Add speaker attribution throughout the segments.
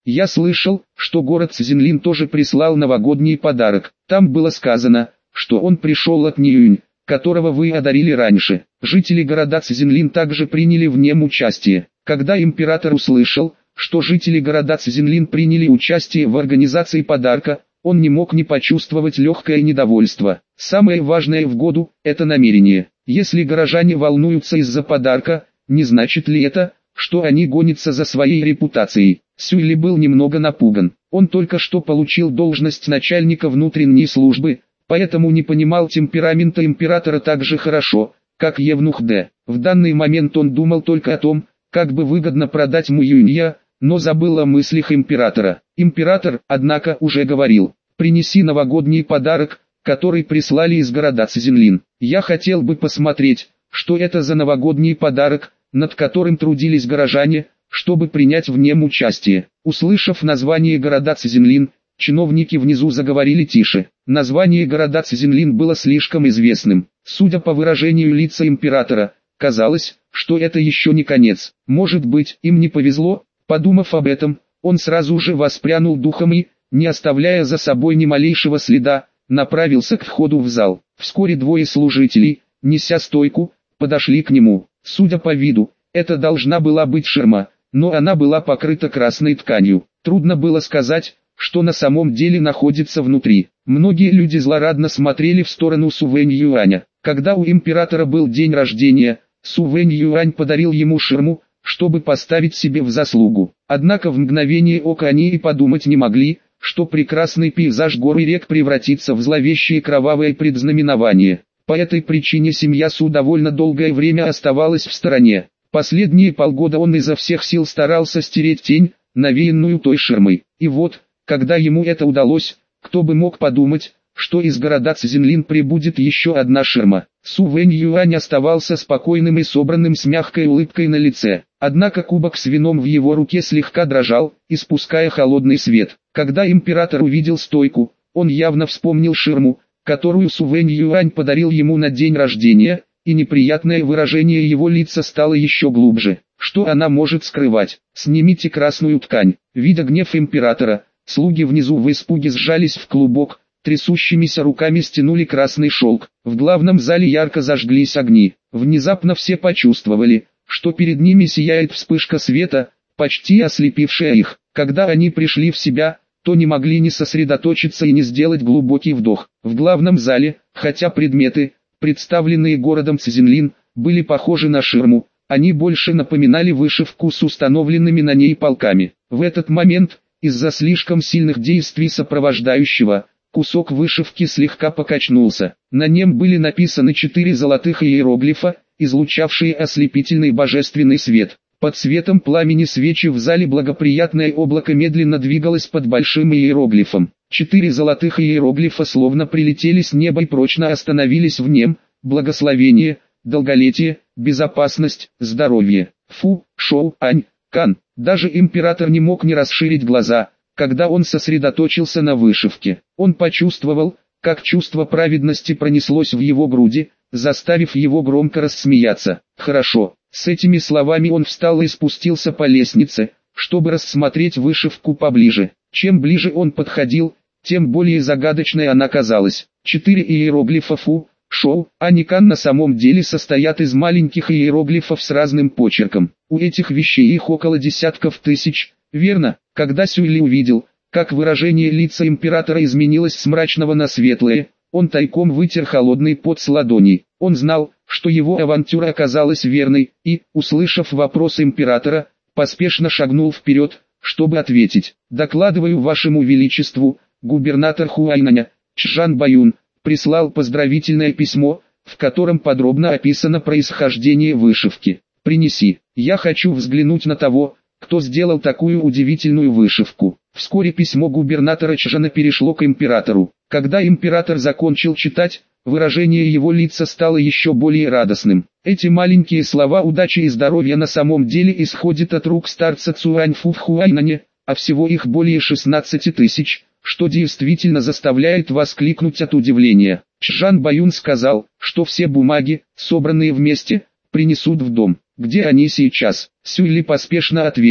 Speaker 1: Я слышал, что город Цзинлин тоже прислал новогодний подарок. Там было сказано, что он пришел от Ниюнь, которого вы одарили раньше. Жители города Цзинлин также приняли в нем участие. Когда император услышал, что жители города Цзинлин приняли участие в организации подарка, он не мог не почувствовать легкое недовольство. Самое важное в году – это намерение. Если горожане волнуются из-за подарка, не значит ли это, что они гонятся за своей репутацией? Сюйли был немного напуган. Он только что получил должность начальника внутренней службы, поэтому не понимал темперамента императора так же хорошо, как Евнух Д. В данный момент он думал только о том, как бы выгодно продать Муюнья, но забыл о мыслях императора. Император, однако, уже говорил: «Принеси новогодний подарок, который прислали из города Цзинлин. Я хотел бы посмотреть, что это за новогодний подарок, над которым трудились горожане, чтобы принять в нем участие». Услышав название города Цзинлин, чиновники внизу заговорили тише. Название города Цзинлин было слишком известным. Судя по выражению лица императора, казалось, что это еще не конец. Может быть, им не повезло. Подумав об этом, он сразу же воспрянул духом и, не оставляя за собой ни малейшего следа, направился к входу в зал. Вскоре двое служителей, неся стойку, подошли к нему. Судя по виду, это должна была быть ширма, но она была покрыта красной тканью. Трудно было сказать, что на самом деле находится внутри. Многие люди злорадно смотрели в сторону Сувэнь Юаня. Когда у императора был день рождения, Сувэнь Юань подарил ему ширму, чтобы поставить себе в заслугу. Однако в мгновение ока они и подумать не могли, что прекрасный пейзаж гор и рек превратится в зловещее кровавое предзнаменование. По этой причине семья Су довольно долгое время оставалась в стороне. Последние полгода он изо всех сил старался стереть тень, навеянную той ширмой. И вот, когда ему это удалось, кто бы мог подумать, что из города Цзинлин прибудет еще одна ширма. Сувэнь Юань оставался спокойным и собранным с мягкой улыбкой на лице. Однако кубок с вином в его руке слегка дрожал, испуская холодный свет. Когда император увидел стойку, он явно вспомнил ширму, которую Сувэнь Юань подарил ему на день рождения, и неприятное выражение его лица стало еще глубже. Что она может скрывать? «Снимите красную ткань». Видя гнев императора, слуги внизу в испуге сжались в клубок, трясущимися руками стянули красный шелк. В главном зале ярко зажглись огни. Внезапно все почувствовали, что перед ними сияет вспышка света, почти ослепившая их. Когда они пришли в себя, то не могли не сосредоточиться и не сделать глубокий вдох. В главном зале, хотя предметы, представленные городом Цзинлин, были похожи на ширму, они больше напоминали вышивку с установленными на ней полками. В этот момент, из-за слишком сильных действий сопровождающего, кусок вышивки слегка покачнулся. На нем были написаны 4 золотых иероглифа, излучавшие ослепительный божественный свет. Под светом пламени свечи в зале благоприятное облако медленно двигалось под большим иероглифом. 4 золотых иероглифа словно прилетели с неба и прочно остановились в нем: благословение, долголетие, безопасность, здоровье. Фу, Шоу, Ань, Кан. Даже император не мог не расширить глаза, когда он сосредоточился на вышивке. Он почувствовал, как чувство праведности пронеслось в его груди, заставив его громко рассмеяться. Хорошо. С этими словами он встал и спустился по лестнице, чтобы рассмотреть вышивку поближе. Чем ближе он подходил, тем более загадочной она казалась. 4 иероглифа Фу, Шоу, Аникан на самом деле состоят из маленьких иероглифов с разным почерком. У этих вещей их около десятков тысяч, верно? Когда Сюйли увидел, как выражение лица императора изменилось с мрачного на светлое, он тайком вытер холодный пот с ладоней. Он знал, что его авантюра оказалась верной, и, услышав вопрос императора, поспешно шагнул вперед, чтобы ответить. «Докладываю вашему величеству, губернатор Хуайнаня, Чжан Баюн, прислал поздравительное письмо, в котором подробно описано происхождение вышивки. Принеси. Я хочу взглянуть на того, кто сделал такую удивительную вышивку». Вскоре письмо губернатора Чжана перешло к императору. Когда император закончил читать, выражение его лица стало еще более радостным. Эти маленькие слова удачи и здоровья на самом деле исходят от рук старца Цуаньфу в Хуайнане, а всего их более 16 тысяч, что действительно заставляет воскликнуть от удивления. Чжан Баюн сказал, что все бумаги, собранные вместе, принесут в дом. Где они сейчас? Сюйли поспешно ответил.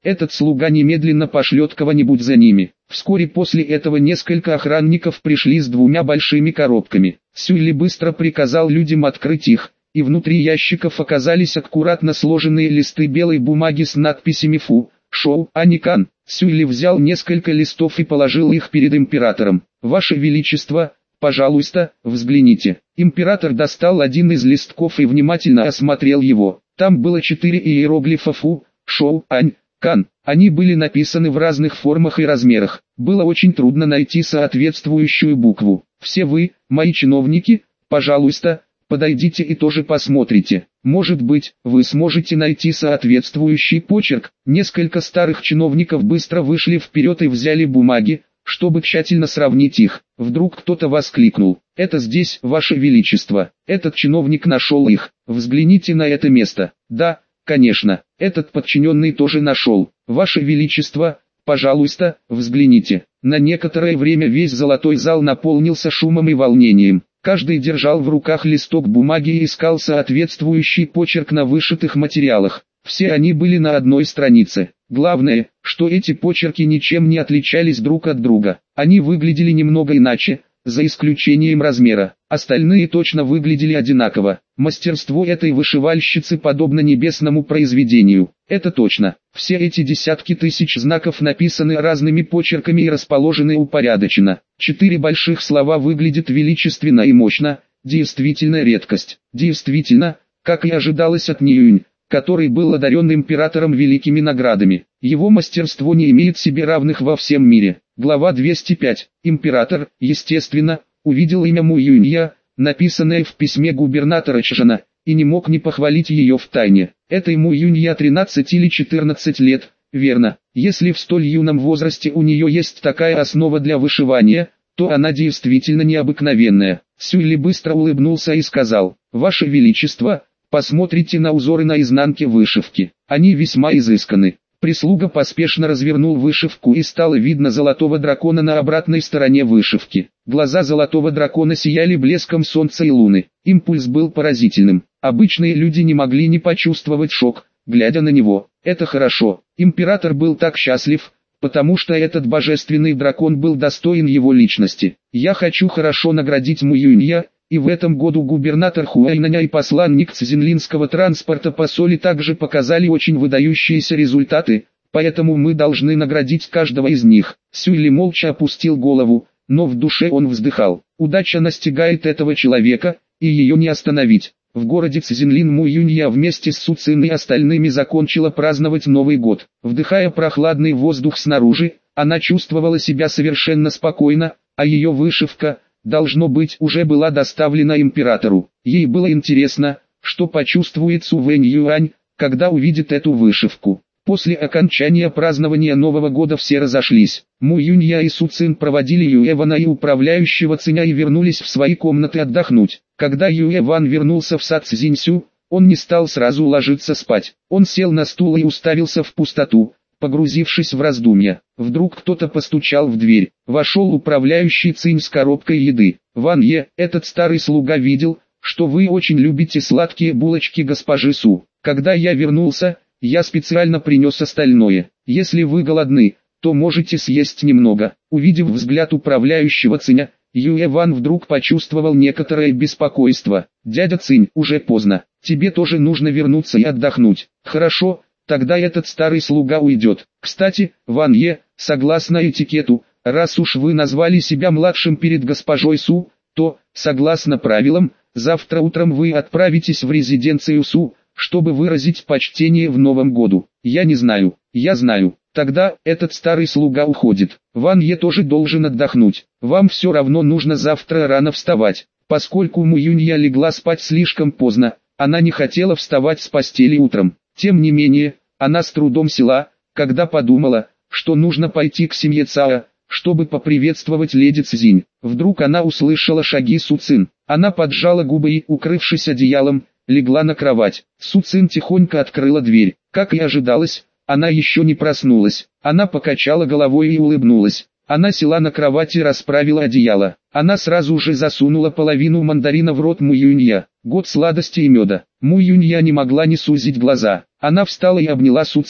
Speaker 1: Этот слуга немедленно пошлет кого-нибудь за ними. Вскоре после этого несколько охранников пришли с 2 большими коробками. Сюйли быстро приказал людям открыть их, и внутри ящиков оказались аккуратно сложенные листы белой бумаги с надписями «Фу», «Шоу», «Аникан». Сюйли взял несколько листов и положил их перед императором. «Ваше Величество, пожалуйста, взгляните». Император достал один из листков и внимательно осмотрел его. Там было 4 иероглифа «Фу», «Шоу», «Ань», «Кан». Они были написаны в разных формах и размерах. Было очень трудно найти соответствующую букву. Все вы, мои чиновники, пожалуйста, подойдите и тоже посмотрите. Может быть, вы сможете найти соответствующий почерк. Несколько старых чиновников быстро вышли вперед и взяли бумаги, чтобы тщательно сравнить их. Вдруг кто-то воскликнул: «Это здесь, Ваше Величество». Этот чиновник нашел их. «Взгляните на это место». «Да, конечно, этот подчиненный тоже нашел». «Ваше Величество, пожалуйста, взгляните». На некоторое время весь золотой зал наполнился шумом и волнением. Каждый держал в руках листок бумаги и искал соответствующий почерк на вышитых материалах. Все они были на одной странице. Главное, что эти почерки ничем не отличались друг от друга. Они выглядели немного иначе, за исключением размера. Остальные точно выглядели одинаково. Мастерство этой вышивальщицы подобно небесному произведению. Это точно. Все эти десятки тысяч знаков написаны разными почерками и расположены упорядоченно. 4 больших слова выглядят величественно и мощно. Действительно редкость. Действительно, как и ожидалось от Ниюнь, который был одарен императором великими наградами. Его мастерство не имеет себе равных во всем мире. Глава 205. Император, естественно, увидел имя Му Юнья, написанное в письме губернатора Чжана, и не мог не похвалить ее втайне. Этой Му Юнья 13 или 14 лет, верно. Если в столь юном возрасте у нее есть такая основа для вышивания, то она действительно необыкновенная. Сюйли быстро улыбнулся и сказал: «Ваше Величество, посмотрите на узоры на изнанке вышивки. Они весьма изысканы». Прислуга поспешно развернул вышивку и стало видно золотого дракона на обратной стороне вышивки. Глаза золотого дракона сияли блеском солнца и луны. Импульс был поразительным. Обычные люди не могли не почувствовать шок, глядя на него. Это хорошо. Император был так счастлив, потому что этот божественный дракон был достоин его личности. «Я хочу хорошо наградить Му Юнья». И в этом году губернатор Хуайнаня и посланник Цзинлинского транспорта по Соли также показали очень выдающиеся результаты, поэтому мы должны наградить каждого из них. Сюйли молча опустил голову, но в душе он вздыхал. Удача настигает этого человека, и ее не остановить. В городе Цзинлин Му Юнья вместе с Су Цин и остальными закончила праздновать Новый год. Вдыхая прохладный воздух снаружи, она чувствовала себя совершенно спокойно, а ее вышивка, должно быть, уже была доставлена императору. Ей было интересно, что почувствует Су Вэнь Юань, когда увидит эту вышивку. После окончания празднования Нового года все разошлись. Му Юнья и Су Цин проводили Юэвана и управляющего Циня и вернулись в свои комнаты отдохнуть. Когда Юэван вернулся в сад Цзиньсю, он не стал сразу ложиться спать. Он сел на стул и уставился в пустоту, погрузившись в раздумья. Вдруг кто-то постучал в дверь. Вошел управляющий Цинь с коробкой еды. «Ван Е, этот старый слуга видел, что вы очень любите сладкие булочки госпожи Су. Когда я вернулся, я специально принес остальное. Если вы голодны, то можете съесть немного». Увидев взгляд управляющего Циня, Юэ Ван вдруг почувствовал некоторое беспокойство. «Дядя Цинь, уже поздно. Тебе тоже нужно вернуться и отдохнуть». «Хорошо. Тогда этот старый слуга уйдет. Кстати, Ван Е, согласно этикету, раз уж вы назвали себя младшим перед госпожой Су, то, согласно правилам, завтра утром вы отправитесь в резиденцию Су, чтобы выразить почтение в Новом году. Я не знаю, я знаю. Тогда этот старый слуга уходит. Ван Е тоже должен отдохнуть. Вам все равно нужно завтра рано вставать. Поскольку Му Юнья легла спать слишком поздно, она не хотела вставать с постели утром. Тем не менее, она с трудом села, когда подумала, что нужно пойти к семье Цао, чтобы поприветствовать леди Цзинь. Вдруг она услышала шаги Су Цин. Она поджала губы и, укрывшись одеялом, легла на кровать. Су Цин тихонько открыла дверь. Как и ожидалось, она еще не проснулась. Она покачала головой и улыбнулась. Она села на кровати и расправила одеяло. Она сразу же засунула половину мандарина в рот Му Юнья. Год сладости и меда. Му Юнья не могла не сузить глаза. Она встала и обняла Су Цин.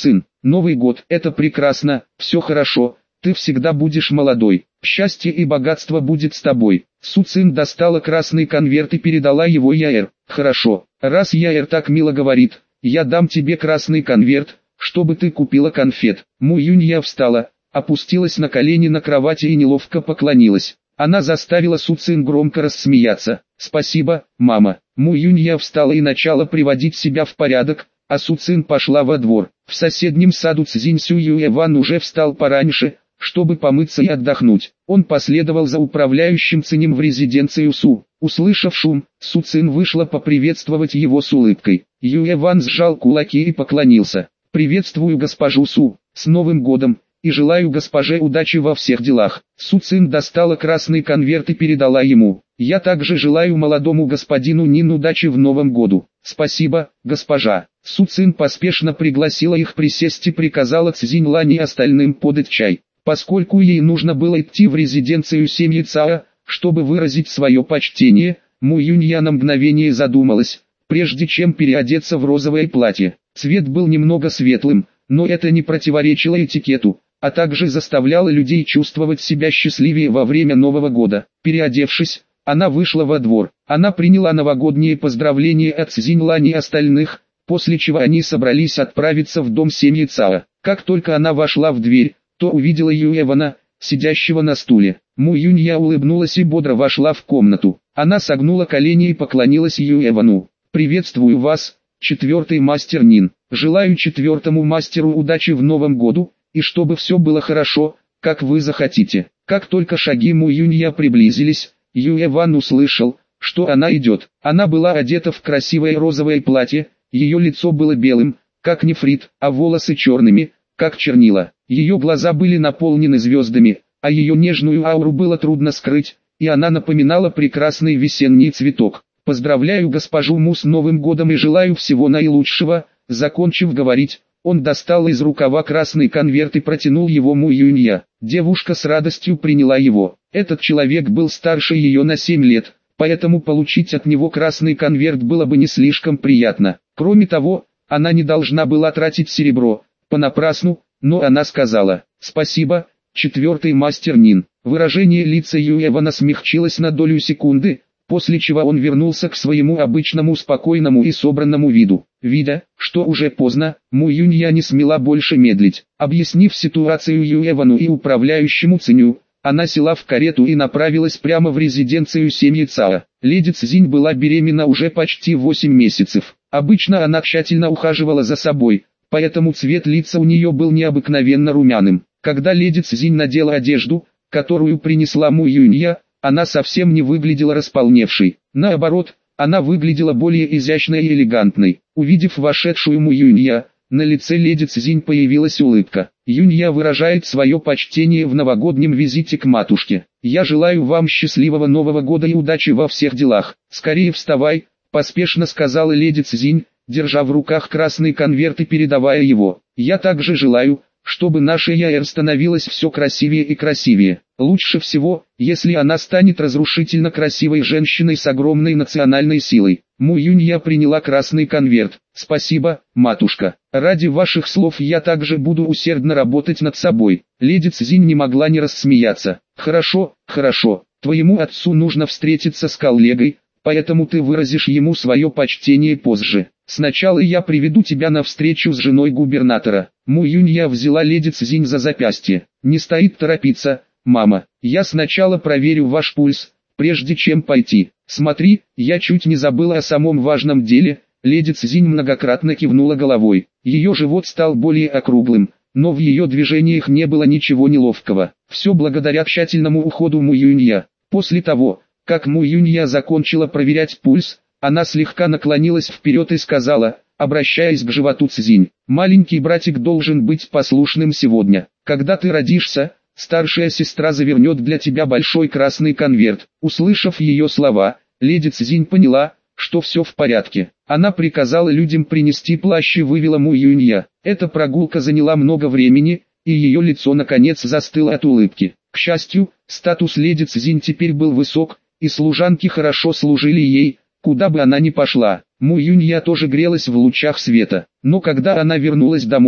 Speaker 1: Новый год – это прекрасно, все хорошо, ты всегда будешь молодой, счастье и богатство будет с тобой. Су Цин достала красный конверт и передала его Яэр. Хорошо, раз Яэр так мило говорит, я дам тебе красный конверт, чтобы ты купила конфет. Му Юнья встала, опустилась на колени на кровати и неловко поклонилась. Она заставила Су Цин громко рассмеяться. «Спасибо, мама». Му Юнья встала и начала приводить себя в порядок, а Су Цин пошла во двор. В соседнем саду Цзинь Сю Юэван уже встал пораньше, чтобы помыться и отдохнуть. Он последовал за управляющим Цинем в резиденцию Су. Услышав шум, Су Цин вышла поприветствовать его с улыбкой. Юэван сжал кулаки и поклонился. «Приветствую госпожу Су, с Новым годом, и желаю госпоже удачи во всех делах». Су Цин достала красный конверт и передала ему. «Я также желаю молодому господину Нин удачи в Новом году». «Спасибо, госпожа». Су Цин поспешно пригласила их присесть и приказала Цзинь Лань и остальным подать чай. Поскольку ей нужно было идти в резиденцию семьи Цао, чтобы выразить свое почтение, Му Юнья на мгновение задумалась, прежде чем переодеться в розовое платье. Цвет был немного светлым, но это не противоречило этикету, а также заставляло людей чувствовать себя счастливее во время Нового года. Переодевшись, она вышла во двор. Она приняла новогодние поздравления от Цзинь Лань и остальных, после чего они собрались отправиться в дом семьи Цао. Как только она вошла в дверь, то увидела Юэвана, сидящего на стуле. Му Юнья улыбнулась и бодро вошла в комнату. Она согнула колени и поклонилась Юэвану. «Приветствую вас, четвертый мастер Нин. Желаю четвертому мастеру удачи в Новом году, и чтобы все было хорошо, как вы захотите». Как только шаги Му Юнья приблизились, Юэван услышал, что она идет. Она была одета в красивое розовое платье, ее лицо было белым, как нефрит, а волосы черными, как чернила. Ее глаза были наполнены звездами, а ее нежную ауру было трудно скрыть, и она напоминала прекрасный весенний цветок. «Поздравляю госпожу Му с Новым годом и желаю всего наилучшего». Закончив говорить, он достал из рукава красный конверт и протянул его Му Юнья. Девушка с радостью приняла его. Этот человек был старше ее на 7 лет, поэтому получить от него красный конверт было бы не слишком приятно. Кроме того, она не должна была тратить серебро понапрасну, но она сказала: «Спасибо, четвертый мастер Нин». Выражение лица Юэвана смягчилось на долю секунды, после чего он вернулся к своему обычному спокойному и собранному виду. Видя, что уже поздно, Му Юнья не смела больше медлить. Объяснив ситуацию Юэвану и управляющему Циню, она села в карету и направилась прямо в резиденцию семьи Цао. Леди Цзинь была беременна уже почти 8 месяцев. Обычно она тщательно ухаживала за собой, поэтому цвет лица у нее был необыкновенно румяным. Когда леди Цзинь надела одежду, которую принесла Му Юнья, она совсем не выглядела располневшей. Наоборот, она выглядела более изящной и элегантной. Увидев вошедшую Му Юнья, на лице леди Цзинь появилась улыбка. Юнья выражает свое почтение в новогоднем визите к матушке. «Я желаю вам счастливого Нового года и удачи во всех делах». «Скорее вставай», — поспешно сказала леди Цзинь, держа в руках красный конверт и передавая его. «Я также желаю, чтобы наша Яэр становилась все красивее и красивее. Лучше всего, если она станет разрушительно красивой женщиной с огромной национальной силой». Му Юнья приняла красный конверт. «Спасибо, матушка. Ради ваших слов я также буду усердно работать над собой». Леди Цзинь не могла не рассмеяться. «Хорошо, хорошо. Твоему отцу нужно встретиться с коллегой, поэтому ты выразишь ему свое почтение позже. Сначала я приведу тебя на встречу с женой губернатора». Му Юнья взяла леди Цзинь за запястье. «Не стоит торопиться, мама. Я сначала проверю ваш пульс, прежде чем пойти. Смотри, я чуть не забыла о самом важном деле». Леди Цзинь многократно кивнула головой. Ее живот стал более округлым, но в ее движениях не было ничего неловкого. Все благодаря тщательному уходу Му Юнья. После того, как Му Юнья закончила проверять пульс, она слегка наклонилась вперед и сказала, обращаясь к животу Цзинь: «Маленький братик должен быть послушным сегодня. Когда ты родишься, старшая сестра завернет для тебя большой красный конверт». Услышав ее слова, леди Цзинь поняла, что все в порядке. Она приказала людям принести плащ и вывела Му Юнья. Эта прогулка заняла много времени, и ее лицо наконец застыло от улыбки. К счастью, статус леди Цзинь теперь был высок, и служанки хорошо служили ей, куда бы она ни пошла. Му Юнья тоже грелась в лучах света, но когда она вернулась домой,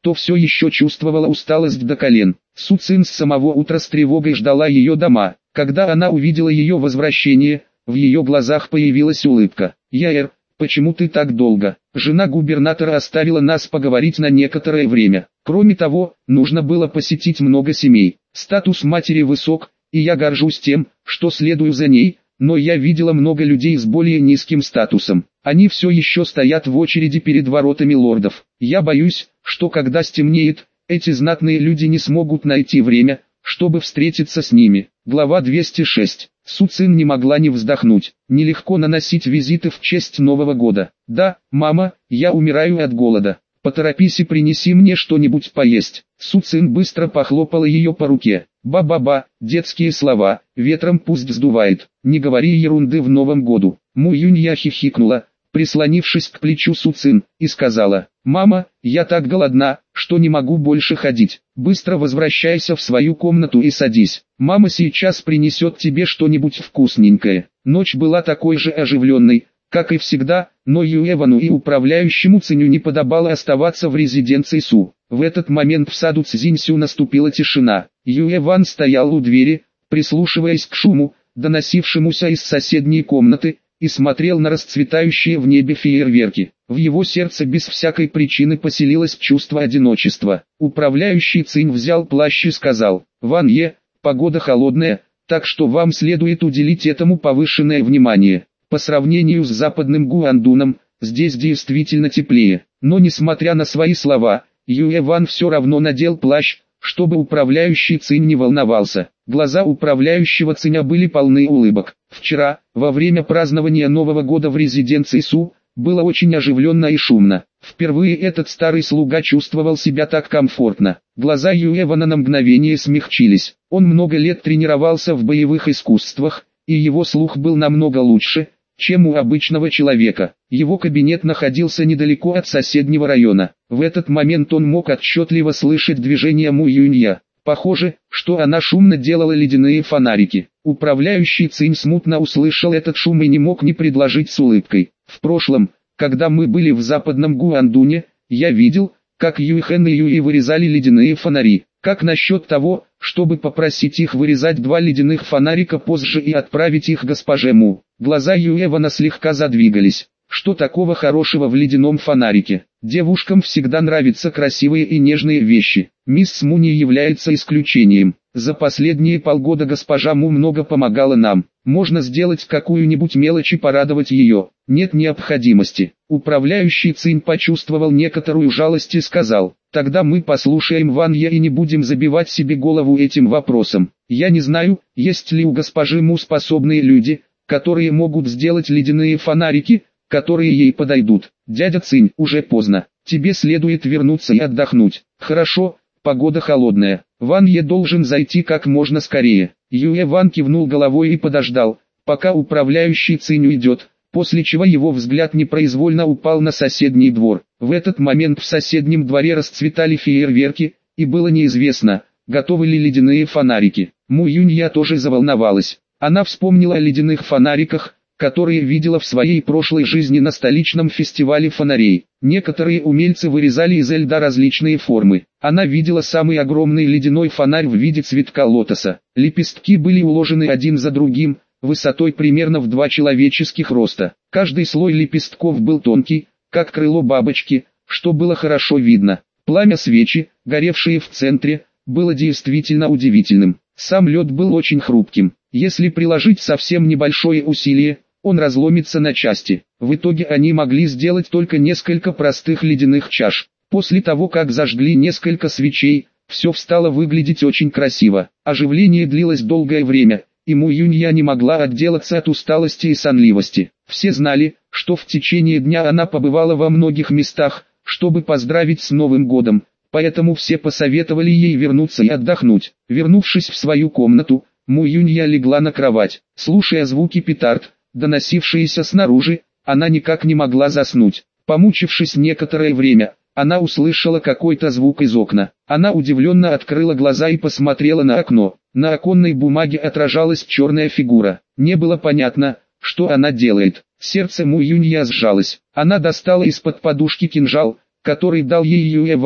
Speaker 1: то все еще чувствовала усталость до колен. Су Цин с самого утра с тревогой ждала ее дома. Когда она увидела ее возвращение, в ее глазах появилась улыбка. «Яэр, почему ты так долго? Жена губернатора оставила нас поговорить на некоторое время. Кроме того, нужно было посетить много семей. Статус матери высок, и я горжусь тем, что следую за ней, но я видела много людей с более низким статусом. Они все еще стоят в очереди перед воротами лордов. Я боюсь, что когда стемнеет, эти знатные люди не смогут найти время, чтобы встретиться с ними». Глава 206. Су Цин не могла не вздохнуть. Нелегко наносить визиты в честь Нового года. «Да, мама, я умираю от голода. Поторопись и принеси мне что-нибудь поесть». Су Цин быстро похлопала ее по руке. «Ба-ба-ба, детские слова, ветром пусть сдувает. Не говори ерунды в Новом году». Му Юнья хихикнула, прислонившись к плечу Су Цин, и сказала: «Мама, я так голодна, что не могу больше ходить. Быстро возвращайся в свою комнату и садись. Мама сейчас принесет тебе что-нибудь вкусненькое». Ночь была такой же оживленной, как и всегда, но Юэвану и управляющему Циню не подобало оставаться в резиденции Су. В этот момент в саду Цзиньсю наступила тишина. Юэван стоял у двери, прислушиваясь к шуму, доносившемуся из соседней комнаты, и смотрел на расцветающие в небе фейерверки. В его сердце без всякой причины поселилось чувство одиночества. Управляющий Цинь взял плащ и сказал: «Ван Е, погода холодная, так что вам следует уделить этому повышенное внимание. По сравнению с западным Гуандуном, здесь действительно теплее». Но несмотря на свои слова, Юэ Ван все равно надел плащ, чтобы управляющий Цинь не волновался. Глаза управляющего Циня были полны улыбок. Вчера, во время празднования Нового года в резиденции Су, было очень оживленно и шумно. Впервые этот старый слуга чувствовал себя так комфортно. Глаза Юэвана на мгновение смягчились. Он много лет тренировался в боевых искусствах, и его слух был намного лучше, чем у обычного человека. Его кабинет находился недалеко от соседнего района. В этот момент он мог отчетливо слышать движение Му Юнья. Похоже, что она шумно делала ледяные фонарики. Управляющий Цинь смутно услышал этот шум и не мог не предложить с улыбкой: «В прошлом, когда мы были в западном Гуандуне, я видел, как Юйхэн и Юи вырезали ледяные фонари. Как насчет того, чтобы попросить их вырезать 2 ледяных фонарика позже и отправить их госпоже Му?» Глаза Юэвана слегка задвигались. Что такого хорошего в ледяном фонарике? Девушкам всегда нравятся красивые и нежные вещи. Мисс Му не является исключением. За последние полгода госпожа Му много помогала нам. Можно сделать какую-нибудь мелочь и порадовать ее. Нет необходимости. Управляющий Цинь почувствовал некоторую жалость и сказал: «Тогда мы послушаем Ван Е и не будем забивать себе голову этим вопросом. Я не знаю, есть ли у госпожи Му способные люди, которые могут сделать ледяные фонарики, которые ей подойдут. Дядя Цинь, уже поздно. Тебе следует вернуться и отдохнуть». «Хорошо, погода холодная. Ван Е должен зайти как можно скорее». Юэ Ван кивнул головой и подождал, пока управляющий Цинь уйдет, после чего его взгляд непроизвольно упал на соседний двор. В этот момент в соседнем дворе расцветали фейерверки, и было неизвестно, готовы ли ледяные фонарики. Му Юнья тоже заволновалась. Она вспомнила о ледяных фонариках, которые видела в своей прошлой жизни на столичном фестивале фонарей. Некоторые умельцы вырезали из льда различные формы. Она видела самый огромный ледяной фонарь в виде цветка лотоса. Лепестки были уложены один за другим, высотой примерно в 2 человеческих роста. Каждый слой лепестков был тонкий, как крыло бабочки, что было хорошо видно. Пламя свечи, горевшее в центре, было действительно удивительным. Сам лед был очень хрупким. Если приложить совсем небольшое усилие, он разломится на части. В итоге они могли сделать только несколько простых ледяных чаш. После того, как зажгли несколько свечей, все стало выглядеть очень красиво. Оживление длилось долгое время, и Му Юнья не могла отделаться от усталости и сонливости. Все знали, что в течение дня она побывала во многих местах, чтобы поздравить с Новым годом, поэтому все посоветовали ей вернуться и отдохнуть. Вернувшись в свою комнату, Му Юнья легла на кровать. Слушая звуки петард, доносившиеся снаружи, она никак не могла заснуть. Помучившись некоторое время, она услышала какой-то звук из окна. Она удивленно открыла глаза и посмотрела на окно. На оконной бумаге отражалась черная фигура. Не было понятно, что она делает. Сердце Му Юнья сжалось. Она достала из-под подушки кинжал, который дал ей Юэ Ван,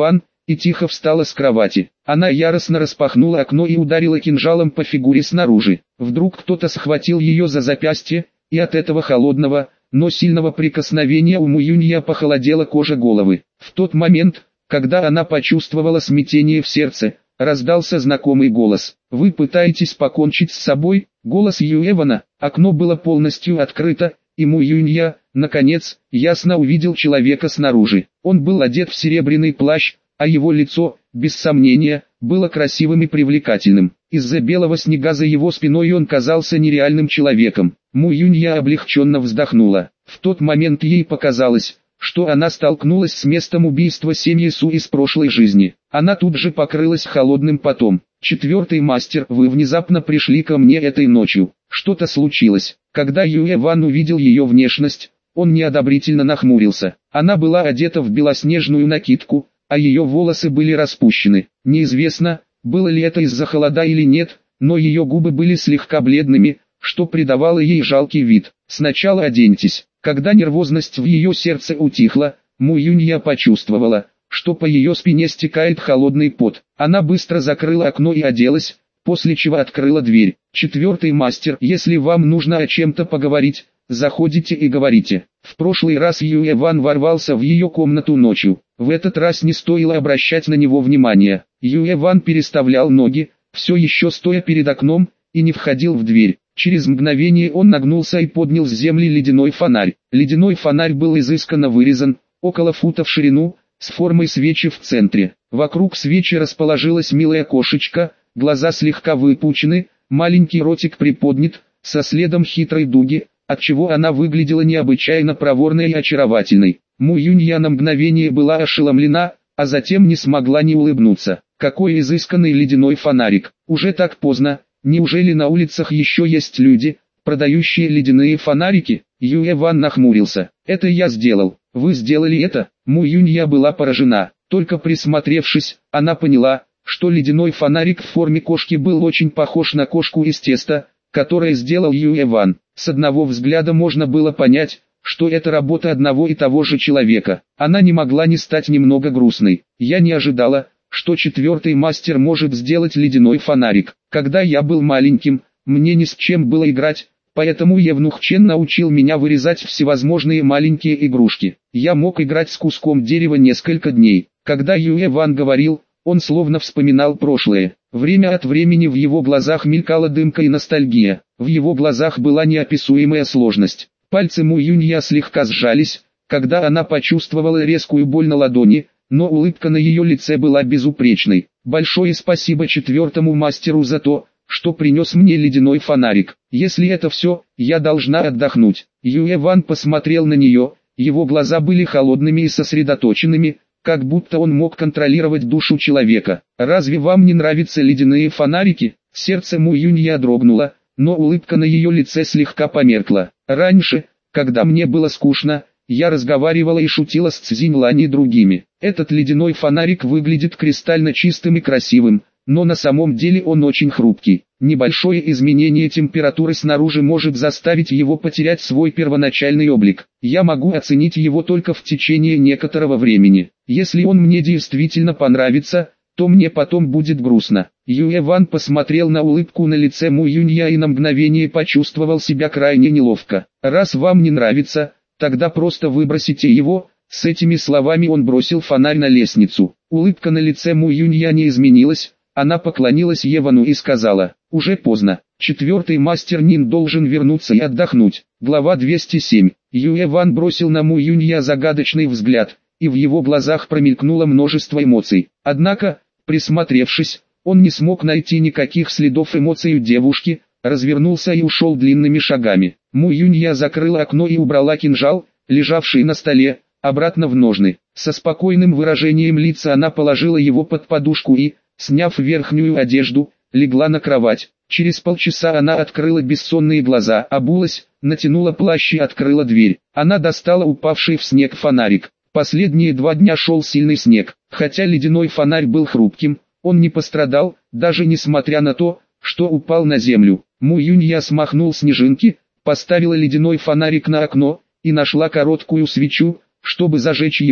Speaker 1: и тихо встала с кровати. Она яростно распахнула окно и ударила кинжалом по фигуре снаружи. Вдруг кто-то схватил ее за запястье, и от этого холодного, но сильного прикосновения у Му Юнья похолодела кожа головы. В тот момент, когда она почувствовала смятение в сердце, раздался знакомый голос. «Вы пытаетесь покончить с собой?» Голос Юэвана. Окно было полностью открыто, и Му Юнья, наконец, ясно увидел человека снаружи. Он был одет в серебряный плащ, а его лицо, без сомнения, было красивым и привлекательным. Из-за белого снега за его спиной он казался нереальным человеком. Му Юнья облегченно вздохнула. В тот момент ей показалось, что она столкнулась с местом убийства семьи Су из прошлой жизни. Она тут же покрылась холодным потом. «Четвертый мастер, вы внезапно пришли ко мне этой ночью. Что-то случилось?» Когда Юэ Ван увидел ее внешность, он неодобрительно нахмурился. Она была одета в белоснежную накидку, а ее волосы были распущены. Неизвестно, было ли это из-за холода или нет, но ее губы были слегка бледными, что придавало ей жалкий вид. «Сначала оденьтесь». Когда нервозность в ее сердце утихла, Му Юнья почувствовала, что по ее спине стекает холодный пот. Она быстро закрыла окно и оделась, после чего открыла дверь. «Четвертый мастер, если вам нужно о чем-то поговорить, заходите и говорите». В прошлый раз Юэ Ван ворвался в ее комнату ночью. В этот раз не стоило обращать на него внимания. Юэ Ван переставлял ноги, все еще стоя перед окном, и не входил в дверь. Через мгновение он нагнулся и поднял с земли ледяной фонарь. Ледяной фонарь был изысканно вырезан, около фута в ширину, с формой свечи в центре. Вокруг свечи расположилась милая кошечка, глаза слегка выпучены, маленький ротик приподнят, со следом хитрой дуги, отчего она выглядела необычайно проворной и очаровательной. Му Юнья на мгновение была ошеломлена, а затем не смогла не улыбнуться. Какой изысканный ледяной фонарик! Уже так поздно, неужели на улицах еще есть люди, продающие ледяные фонарики? Юэ Ван нахмурился. «Это я сделал». «Вы сделали это?» Му Юнья была поражена. Только присмотревшись, она поняла, что ледяной фонарик в форме кошки был очень похож на кошку из теста, которое сделал Юэ Ван. С одного взгляда можно было понять, что это работа одного и того же человека. Она не могла не стать немного грустной. «Я не ожидала, что четвертый мастер может сделать ледяной фонарик. Когда я был маленьким, мне ни с чем было играть, поэтому Евнух Чен научил меня вырезать всевозможные маленькие игрушки. Я мог играть с куском дерева несколько дней». Когда Юэ Ван говорил, он словно вспоминал прошлое. Время от времени в его глазах мелькала дымка и ностальгия. В его глазах была неописуемая сложность. Пальцы Му Юнья слегка сжались, когда она почувствовала резкую боль на ладони, но улыбка на ее лице была безупречной. «Большое спасибо четвертому мастеру за то, что принес мне ледяной фонарик. Если это все, я должна отдохнуть». Юэ Ван посмотрел на нее, его глаза были холодными и сосредоточенными, как будто он мог контролировать душу человека. «Разве вам не нравятся ледяные фонарики?» Сердце Му Юнья дрогнуло, но улыбка на ее лице слегка померкла. «Раньше, когда мне было скучно, я разговаривала и шутила с Цзиньлань и другими. Этот ледяной фонарик выглядит кристально чистым и красивым, но на самом деле он очень хрупкий. Небольшое изменение температуры снаружи может заставить его потерять свой первоначальный облик. Я могу оценить его только в течение некоторого времени. Если он мне действительно понравится, то мне потом будет грустно». Юэ Ван посмотрел на улыбку на лице Му Юнья и на мгновение почувствовал себя крайне неловко. «Раз вам не нравится, тогда просто выбросите его». С этими словами он бросил фонарь на лестницу. Улыбка на лице Му Юнья не изменилась, она поклонилась Евану и сказала: «Уже поздно, четвертый мастер Нин должен вернуться и отдохнуть». Глава 207. Юэ Ван бросил на Му Юнья загадочный взгляд, и в его глазах промелькнуло множество эмоций. Однако, присмотревшись, он не смог найти никаких следов эмоций у девушки, развернулся и ушел длинными шагами. Му Юнья закрыла окно и убрала кинжал, лежавший на столе, обратно в ножны. Со спокойным выражением лица она положила его под подушку и, сняв верхнюю одежду, легла на кровать. Через полчаса она открыла бессонные глаза, обулась, натянула плащ и открыла дверь. Она достала упавший в снег фонарик. Последние 2 дня шел сильный снег. Хотя ледяной фонарь был хрупким, он не пострадал, даже несмотря на то, что упал на землю. Му Юнья смахнул снежинки, поставила ледяной фонарик на окно и нашла короткую свечу, чтобы зажечь его.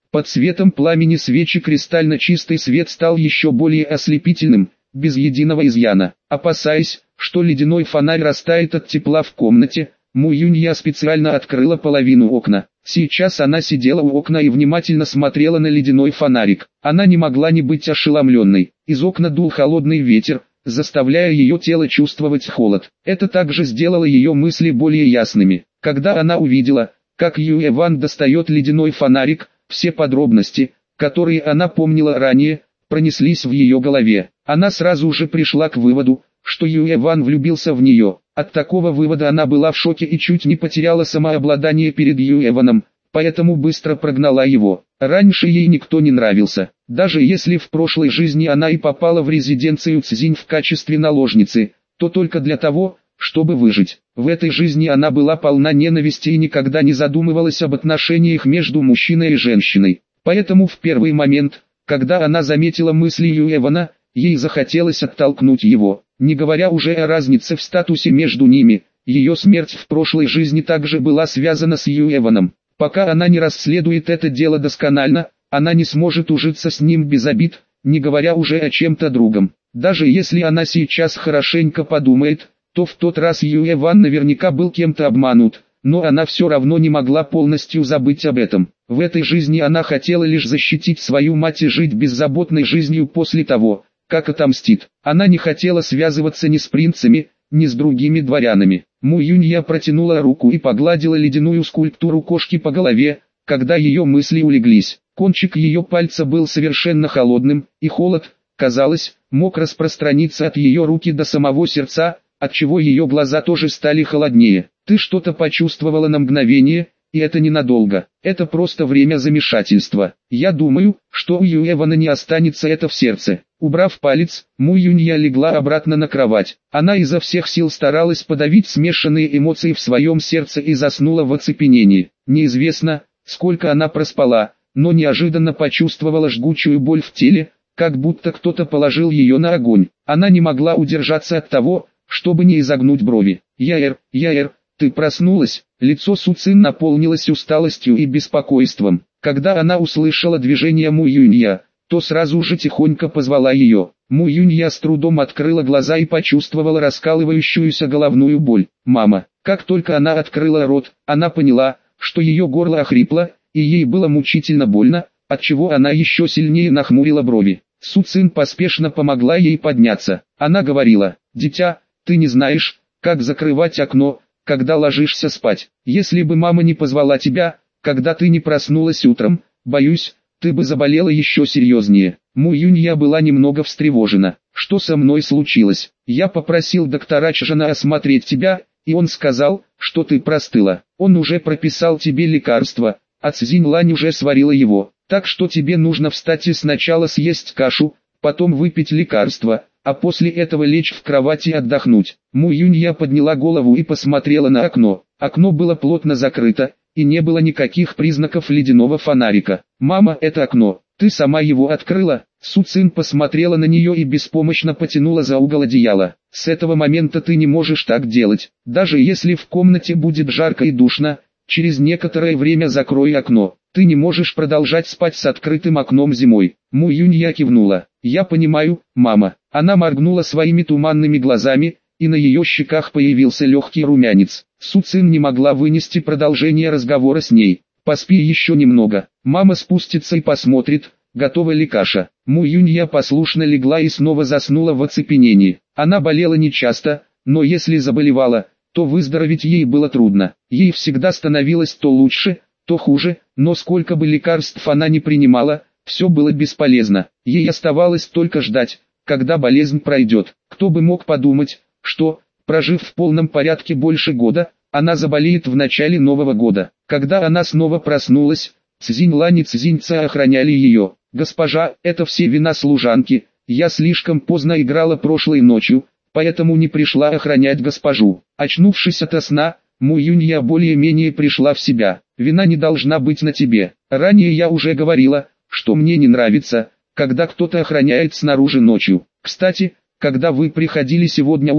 Speaker 1: Под светом пламени свечи кристально чистый свет стал еще более ослепительным, без единого изъяна. Опасаясь, что ледяной фонарь растает от тепла в комнате, Му Юнья специально открыла половину окна. Сейчас она сидела у окна и внимательно смотрела на ледяной фонарик. Она не могла не быть ошеломленной. Из окна дул холодный ветер, заставляя ее тело чувствовать холод. Это также сделало ее мысли более ясными. Когда она увидела, как Юэ Ван достает ледяной фонарик, все подробности, которые она помнила ранее, пронеслись в ее голове. Она сразу же пришла к выводу, что Юэ Ван влюбился в нее. От такого вывода она была в шоке и чуть не потеряла самообладание перед Юэ Ваном, поэтому быстро прогнала его. Раньше ей никто не нравился. Даже если в прошлой жизни она и попала в резиденцию Цзинь в качестве наложницы, то только для того, чтобы выжить. В этой жизни она была полна ненависти и никогда не задумывалась об отношениях между мужчиной и женщиной. Поэтому в первый момент, когда она заметила мысли Юэ Вана, ей захотелось оттолкнуть его. Не говоря уже о разнице в статусе между ними, ее смерть в прошлой жизни также была связана с Юэ Ваном. Пока она не расследует это дело досконально, она не сможет ужиться с ним без обид, не говоря уже о чем-то другом. Даже если она сейчас хорошенько подумает, то в тот раз Юэ Ван наверняка был кем-то обманут, но она все равно не могла полностью забыть об этом. В этой жизни она хотела лишь защитить свою мать и жить беззаботной жизнью после того, как отомстит. Она не хотела связываться ни с принцами, ни с другими дворянами. Му Юнья протянула руку и погладила ледяную скульптуру кошки по голове, когда ее мысли улеглись. Кончик ее пальца был совершенно холодным, и холод, казалось, мог распространиться от ее руки до самого сердца, отчего ее глаза тоже стали холоднее. «Ты что-то почувствовала на мгновение, и это ненадолго. Это просто время замешательства. Я думаю, что у Юэ Вана не останется это в сердце». Убрав палец, Му Юнья легла обратно на кровать. Она изо всех сил старалась подавить смешанные эмоции в своем сердце и заснула в оцепенении. Неизвестно, сколько она проспала, но неожиданно почувствовала жгучую боль в теле, как будто кто-то положил ее на огонь. Она не могла удержаться от того, чтобы не изогнуть брови. Яэр, ты проснулась?» Лицо Су Цин наполнилось усталостью и беспокойством. Когда она услышала движение Му Юнья, то сразу же тихонько позвала ее. Му Юнья с трудом открыла глаза и почувствовала раскалывающуюся головную боль. «Мама!» Как только она открыла рот, она поняла, что ее горло охрипло, и ей было мучительно больно, отчего она еще сильнее нахмурила брови. Су Цин поспешно помогла ей подняться. Она говорила: «Дитя, ты не знаешь, как закрывать окно, когда ложишься спать. Если бы мама не позвала тебя, когда ты не проснулась утром, боюсь, ты бы заболела еще серьезнее». Му Юнья была немного встревожена. «Что со мной случилось? Я попросил доктора Чжана осмотреть тебя, и он сказал, что ты простыла. Он уже прописал тебе лекарство, а Цзинь Лань уже сварила его. Так что тебе нужно встать и сначала съесть кашу, потом выпить лекарство, а после этого лечь в кровати и отдохнуть». Му Юнья подняла голову и посмотрела на окно. Окно было плотно закрыто, и не было никаких признаков ледяного фонарика. «Мама, это окно, ты сама его открыла?» Су Цин посмотрела на нее и беспомощно потянула за угол одеяла. «С этого момента ты не можешь так делать. Даже если в комнате будет жарко и душно, через некоторое время закрой окно. Ты не можешь продолжать спать с открытым окном зимой». Му Юнья кивнула. «Я понимаю, мама». Она моргнула своими туманными глазами, и на ее щеках появился легкий румянец. Су Цин не могла вынести продолжение разговора с ней. «Поспи еще немного. Мама спустится и посмотрит, готова ли каша». Му Юнья послушно легла и снова заснула в оцепенении. Она болела нечасто, но если заболевала, то выздороветь ей было трудно. Ей всегда становилось то лучше, то хуже, но сколько бы лекарств она ни принимала, все было бесполезно. Ей оставалось только ждать, когда болезнь пройдет. Кто бы мог подумать, что, прожив в полном порядке больше года, она заболеет в начале Нового года. Когда она снова проснулась, Цзинь Лань и Цзинь Ца охраняли ее. «Госпожа, это все вина служанки, я слишком поздно играла прошлой ночью, поэтому не пришла охранять госпожу». Очнувшись ото сна, Му Юнья более-менее пришла в себя. «Вина не должна быть на тебе. Ранее я уже говорила, что мне не нравится, когда кто-то охраняет снаружи ночью. Кстати, когда вы приходили сегодня утром,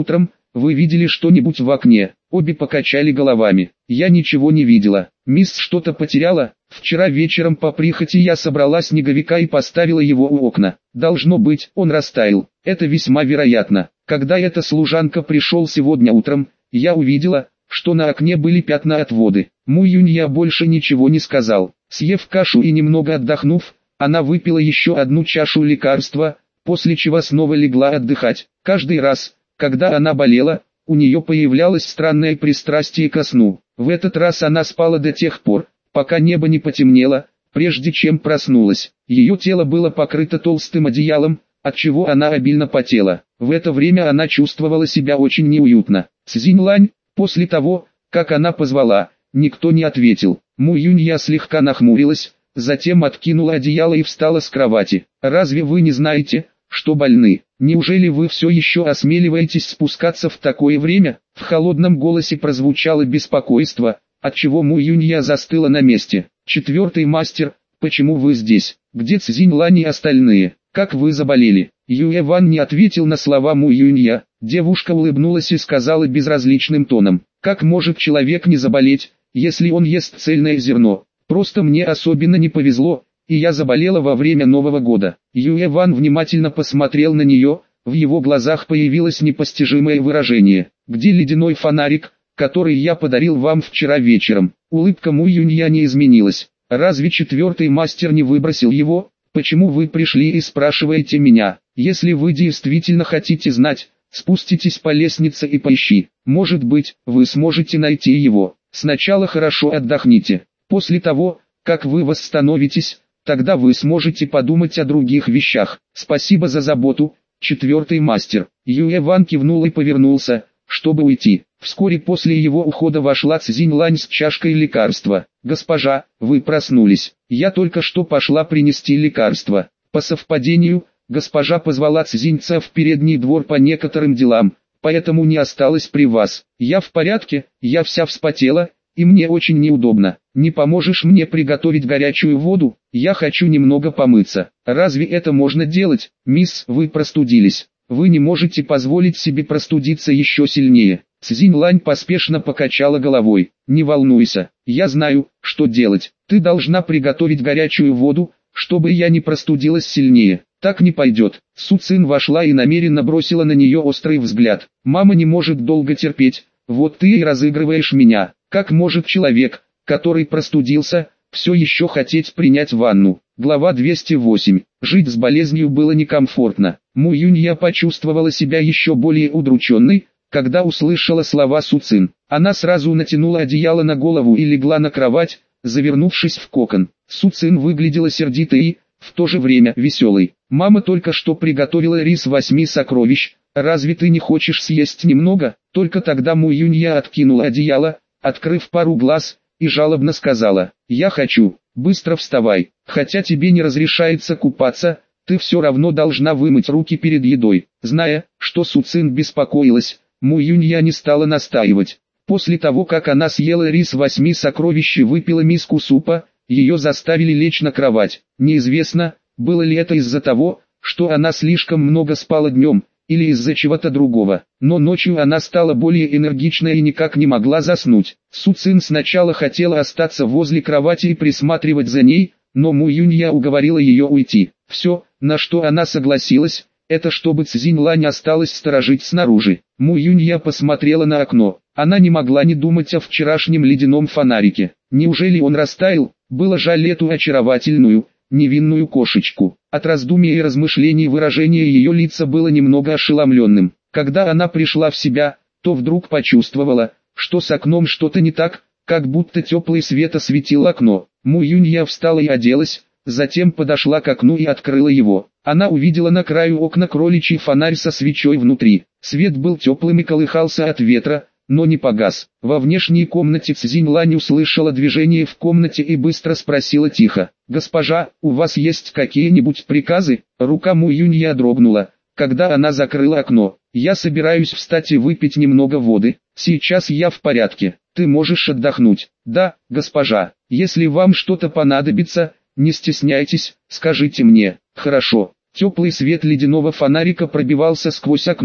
Speaker 1: вы видели что-нибудь в окне?» Обе покачали головами. «Я ничего не видела. Мисс что-то потеряла? Вчера вечером по прихоти я собрала снеговика и поставила его у окна. Должно быть, он растаял. Это весьма вероятно. Когда эта служанка пришел сегодня утром, я увидела, что на окне были пятна от воды. Му Юнья больше ничего не сказал. Съев кашу и немного отдохнув, она выпила еще одну чашу лекарства, после чего снова легла отдыхать. Каждый раз, когда она болела, у нее появлялось странное пристрастие ко сну. В этот раз она спала до тех пор, пока небо не потемнело, прежде чем проснулась. Ее тело было покрыто толстым одеялом, отчего она обильно потела. В это время она чувствовала себя очень неуютно. Цзиньлань, после того, как она позвала, никто не ответил. Му Юнья слегка нахмурилась, затем откинула одеяло и встала с кровати. «Разве вы не знаете, что больны? Неужели вы все еще осмеливаетесь спускаться в такое время?» В холодном голосе прозвучало беспокойство, отчего Му Юнья застыла на месте. «Четвертый мастер, почему вы здесь? Где Цзиньлань и остальные? Как вы заболели?» Юэ Ван не ответил на слова Му Юнья. Девушка улыбнулась и сказала безразличным тоном: «Как может человек не заболеть, если он ест цельное зерно? Просто мне особенно не повезло, и я заболела во время Нового года». Юэ Ван внимательно посмотрел на нее, в его глазах появилось непостижимое выражение. «Где ледяной фонарик, который я подарил вам вчера вечером?» Улыбка Му Юнья не изменилась. «Разве четвертый мастер не выбросил его? Почему вы пришли и спрашиваете меня? Если вы действительно хотите знать, спуститесь по лестнице и поищи. Может быть, вы сможете найти его. Сначала хорошо отдохните. После того, как вы восстановитесь, тогда вы сможете подумать о других вещах. Спасибо за заботу, четвертый мастер». Юэ Ван кивнул и повернулся, чтобы уйти. Вскоре после его ухода вошла Цзиньлань с чашкой лекарства. «Госпожа, вы проснулись. Я только что пошла принести лекарство». По совпадению, госпожа позвала Цзиньца в передний двор по некоторым делам, поэтому не осталась при вас. «Я в порядке, я вся вспотела, и мне очень неудобно. Не поможешь мне приготовить горячую воду? Я хочу немного помыться». «Разве это можно делать, мисс? Вы простудились. Вы не можете позволить себе простудиться еще сильнее». Цзиньлань поспешно покачала головой. «Не волнуйся, я знаю, что делать. Ты должна приготовить горячую воду, чтобы я не простудилась сильнее». «Так не пойдет». Су Цин вошла и намеренно бросила на нее острый взгляд. «Мама не может долго терпеть, вот ты и разыгрываешь меня. Как может человек, который простудился, все еще хотеть принять ванну?» Глава 208. Жить с болезнью было некомфортно. Му Юнья почувствовала себя еще более удрученной, когда услышала слова Су Цин. Она сразу натянула одеяло на голову и легла на кровать, завернувшись в кокон. Су Цин выглядела сердитой и, в то же время, веселой. «Мама только что приготовила рис 8 сокровищ, разве ты не хочешь съесть немного?» Только тогда Му Юнья откинула одеяло, открыв пару глаз, и жалобно сказала: «Я хочу, быстро вставай, хотя тебе не разрешается купаться, ты все равно должна вымыть руки перед едой». Зная, что Су Цин беспокоилась, Му Юнья не стала настаивать. После того, как она съела рис 8 сокровищ и выпила миску супа, ее заставили лечь на кровать. Неизвестно, было ли это из-за того, что она слишком много спала днем, или из-за чего-то другого, но ночью она стала более энергичной и никак не могла заснуть. Су Цин сначала хотела остаться возле кровати и присматривать за ней, но Му Юнья уговорила ее уйти. Все, на что она согласилась, это чтобы Цзиньлань осталась сторожить снаружи. Му Юнья посмотрела на окно. Она не могла не думать о вчерашнем ледяном фонарике. Неужели он растаял? Было жаль эту очаровательную, невинную кошечку. От раздумий и размышлений выражение ее лица было немного ошеломленным. Когда она пришла в себя, то вдруг почувствовала, что с окном что-то не так, как будто теплый свет осветил окно. Му Юнья встала и оделась, затем подошла к окну и открыла его. Она увидела на краю окна кроличий фонарь со свечой внутри. Свет был теплым и колыхался от ветра, но не погас. Во внешней комнате Цзиньлань услышала движение в комнате и быстро спросила тихо: «Госпожа, у вас есть какие-нибудь приказы?» Рука Му Юнья дрогнула, когда она закрыла окно. «Я собираюсь встать и выпить немного воды. Сейчас я в порядке. Ты можешь отдохнуть». «Да, госпожа. Если вам что-то понадобится, не стесняйтесь, скажите мне». «Хорошо». Теплый свет ледяного фонарика пробивался сквозь окно.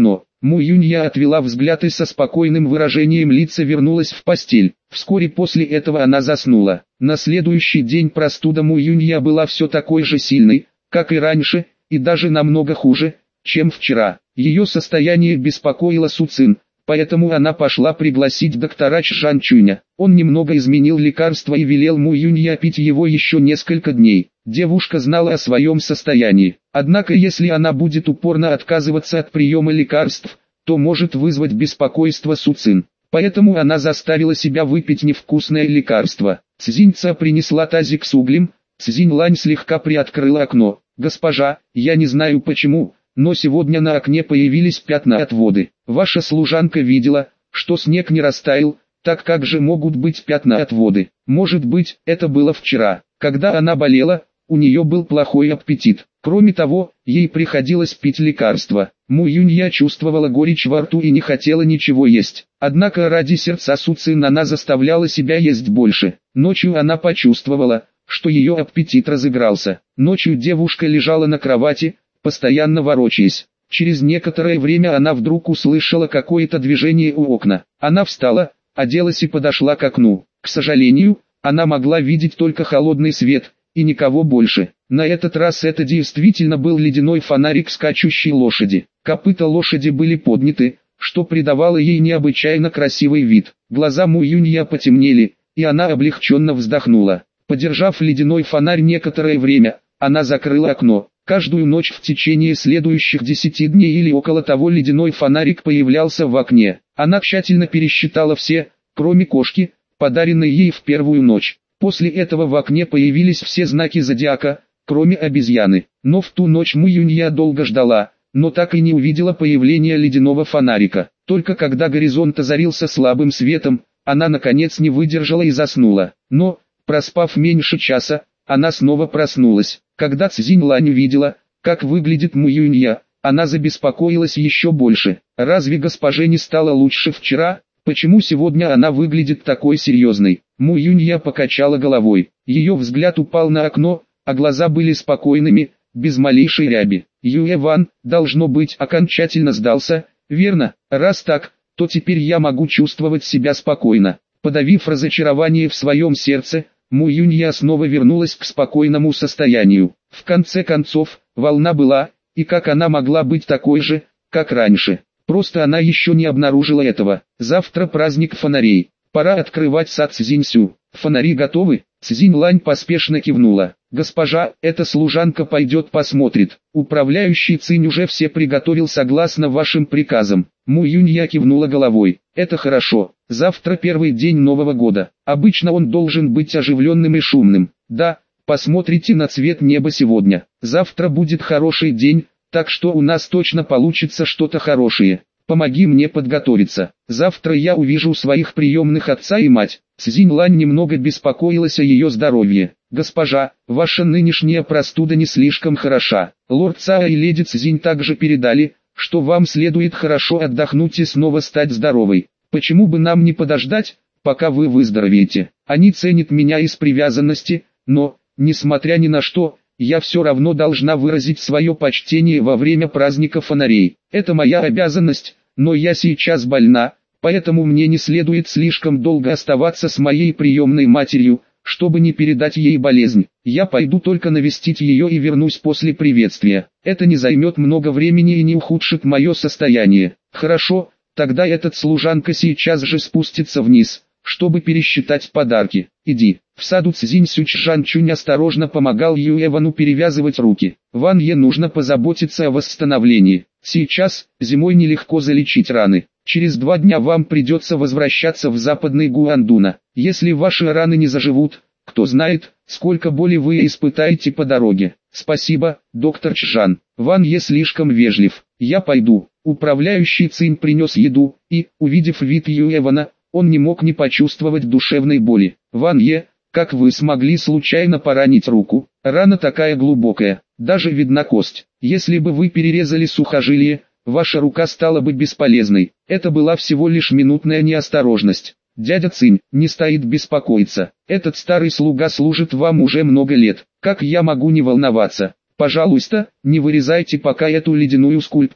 Speaker 1: Му Юнья отвела взгляд и со спокойным выражением лица вернулась в постель. Вскоре после этого она заснула. На следующий день простуда Му Юнья была все такой же сильной, как и раньше, и даже намного хуже, чем вчера. Ее состояние беспокоило Су Цин, поэтому она пошла пригласить доктора Чжан Чуня. Он немного изменил лекарство и велел Му Юнья пить его еще несколько дней. Девушка знала о своем состоянии. Однако если она будет упорно отказываться от приема лекарств, то может вызвать беспокойство Су Цин. Поэтому она заставила себя выпить невкусное лекарство. Цзиньца принесла тазик с углем, Цзинь Лань слегка приоткрыла окно. «Госпожа, я не знаю почему, но сегодня на окне появились пятна от воды. Ваша служанка видела, что снег не растаял, так как же могут быть пятна от воды? Может быть, это было вчера, когда она болела, у нее был плохой аппетит. Кроме того, ей приходилось пить лекарства». Му Юнья чувствовала горечь во рту и не хотела ничего есть. Однако ради сердца Су Цин она заставляла себя есть больше. Ночью она почувствовала, что ее аппетит разыгрался. Ночью девушка лежала на кровати, постоянно ворочаясь. Через некоторое время она вдруг услышала какое-то движение у окна. Она встала, оделась и подошла к окну. К сожалению, она могла видеть только холодный свет, и никого больше. На этот раз это действительно был ледяной фонарик скачущей лошади. Копыта лошади были подняты, что придавало ей необычайно красивый вид. Глаза Му Юнья потемнели, и она облегченно вздохнула. Подержав ледяной фонарь некоторое время, она закрыла окно. Каждую ночь в течение следующих 10 дней или около того ледяной фонарик появлялся в окне. Она тщательно пересчитала все, кроме кошки, подаренной ей в первую ночь. После этого в окне появились все знаки зодиака, кроме обезьяны. Но в ту ночь Му Юнья долго ждала, но так и не увидела появления ледяного фонарика. Только когда горизонт озарился слабым светом, она наконец не выдержала и заснула. Но, проспав меньше часа, она снова проснулась. Когда Цзинь Лань увидела, как выглядит Му Юнья, она забеспокоилась еще больше. Разве госпоже не стало лучше вчера? Почему сегодня она выглядит такой серьезной? Му Юнья покачала головой. Ее взгляд упал на окно, а глаза были спокойными, без малейшей ряби. Юэ Ван, должно быть, окончательно сдался, верно? Раз так, то теперь я могу чувствовать себя спокойно. Подавив разочарование в своем сердце, Му Юнья снова вернулась к спокойному состоянию. В конце концов, волна была, и как она могла быть такой же, как раньше? Просто она еще не обнаружила этого. Завтра праздник фонарей. Пора открывать сад Цзиньсю. Фонари готовы? Цзинь Лань поспешно кивнула. Госпожа, эта служанка пойдет посмотрит. Управляющий Цинь уже все приготовил согласно вашим приказам. Му Юнья кивнула головой. Это хорошо. Завтра первый день Нового года. Обычно он должен быть оживленным и шумным. Да, посмотрите на цвет неба сегодня. Завтра будет хороший день, так что у нас точно получится что-то хорошее. Помоги мне подготовиться. Завтра я увижу своих приемных отца и мать. Цзинь Лань немного беспокоилась о ее здоровье. Госпожа, ваша нынешняя простуда не слишком хороша. Лорд Цао и леди Цзинь также передали, что вам следует хорошо отдохнуть и снова стать здоровой. Почему бы нам не подождать, пока вы выздоровеете? Они ценят меня из привязанности, но, несмотря ни на что, я все равно должна выразить свое почтение во время праздника фонарей. Это моя обязанность, но я сейчас больна, поэтому мне не следует слишком долго оставаться с моей приемной матерью, чтобы не передать ей болезнь. Я пойду только навестить ее и вернусь после приветствия. Это не займет много времени и не ухудшит мое состояние. Хорошо, тогда этот служанка сейчас же спустится вниз, чтобы пересчитать подарки. Иди. В саду Цзиньсю Чжан Чунь осторожно помогал Юэ Вану перевязывать руки. Ван Е нужно позаботиться о восстановлении. Сейчас, зимой нелегко залечить раны. Через 2 дня вам придется возвращаться в западный Гуандуна. Если ваши раны не заживут, кто знает, сколько боли вы испытаете по дороге. Спасибо, доктор Чжан. Ван Е слишком вежлив. Я пойду. Управляющий Цинь принес еду, и, увидев вид Юэ Вана, он не мог не почувствовать душевной боли. Ван Е, как вы смогли случайно поранить руку? Рана такая глубокая, даже видна кость. Если бы вы перерезали сухожилие, ваша рука стала бы бесполезной. Это была всего лишь минутная неосторожность. Дядя Цинь, не стоит беспокоиться. Этот старый слуга служит вам уже много лет. Как я могу не волноваться? Пожалуйста, не вырезайте пока эту ледяную скульптуру.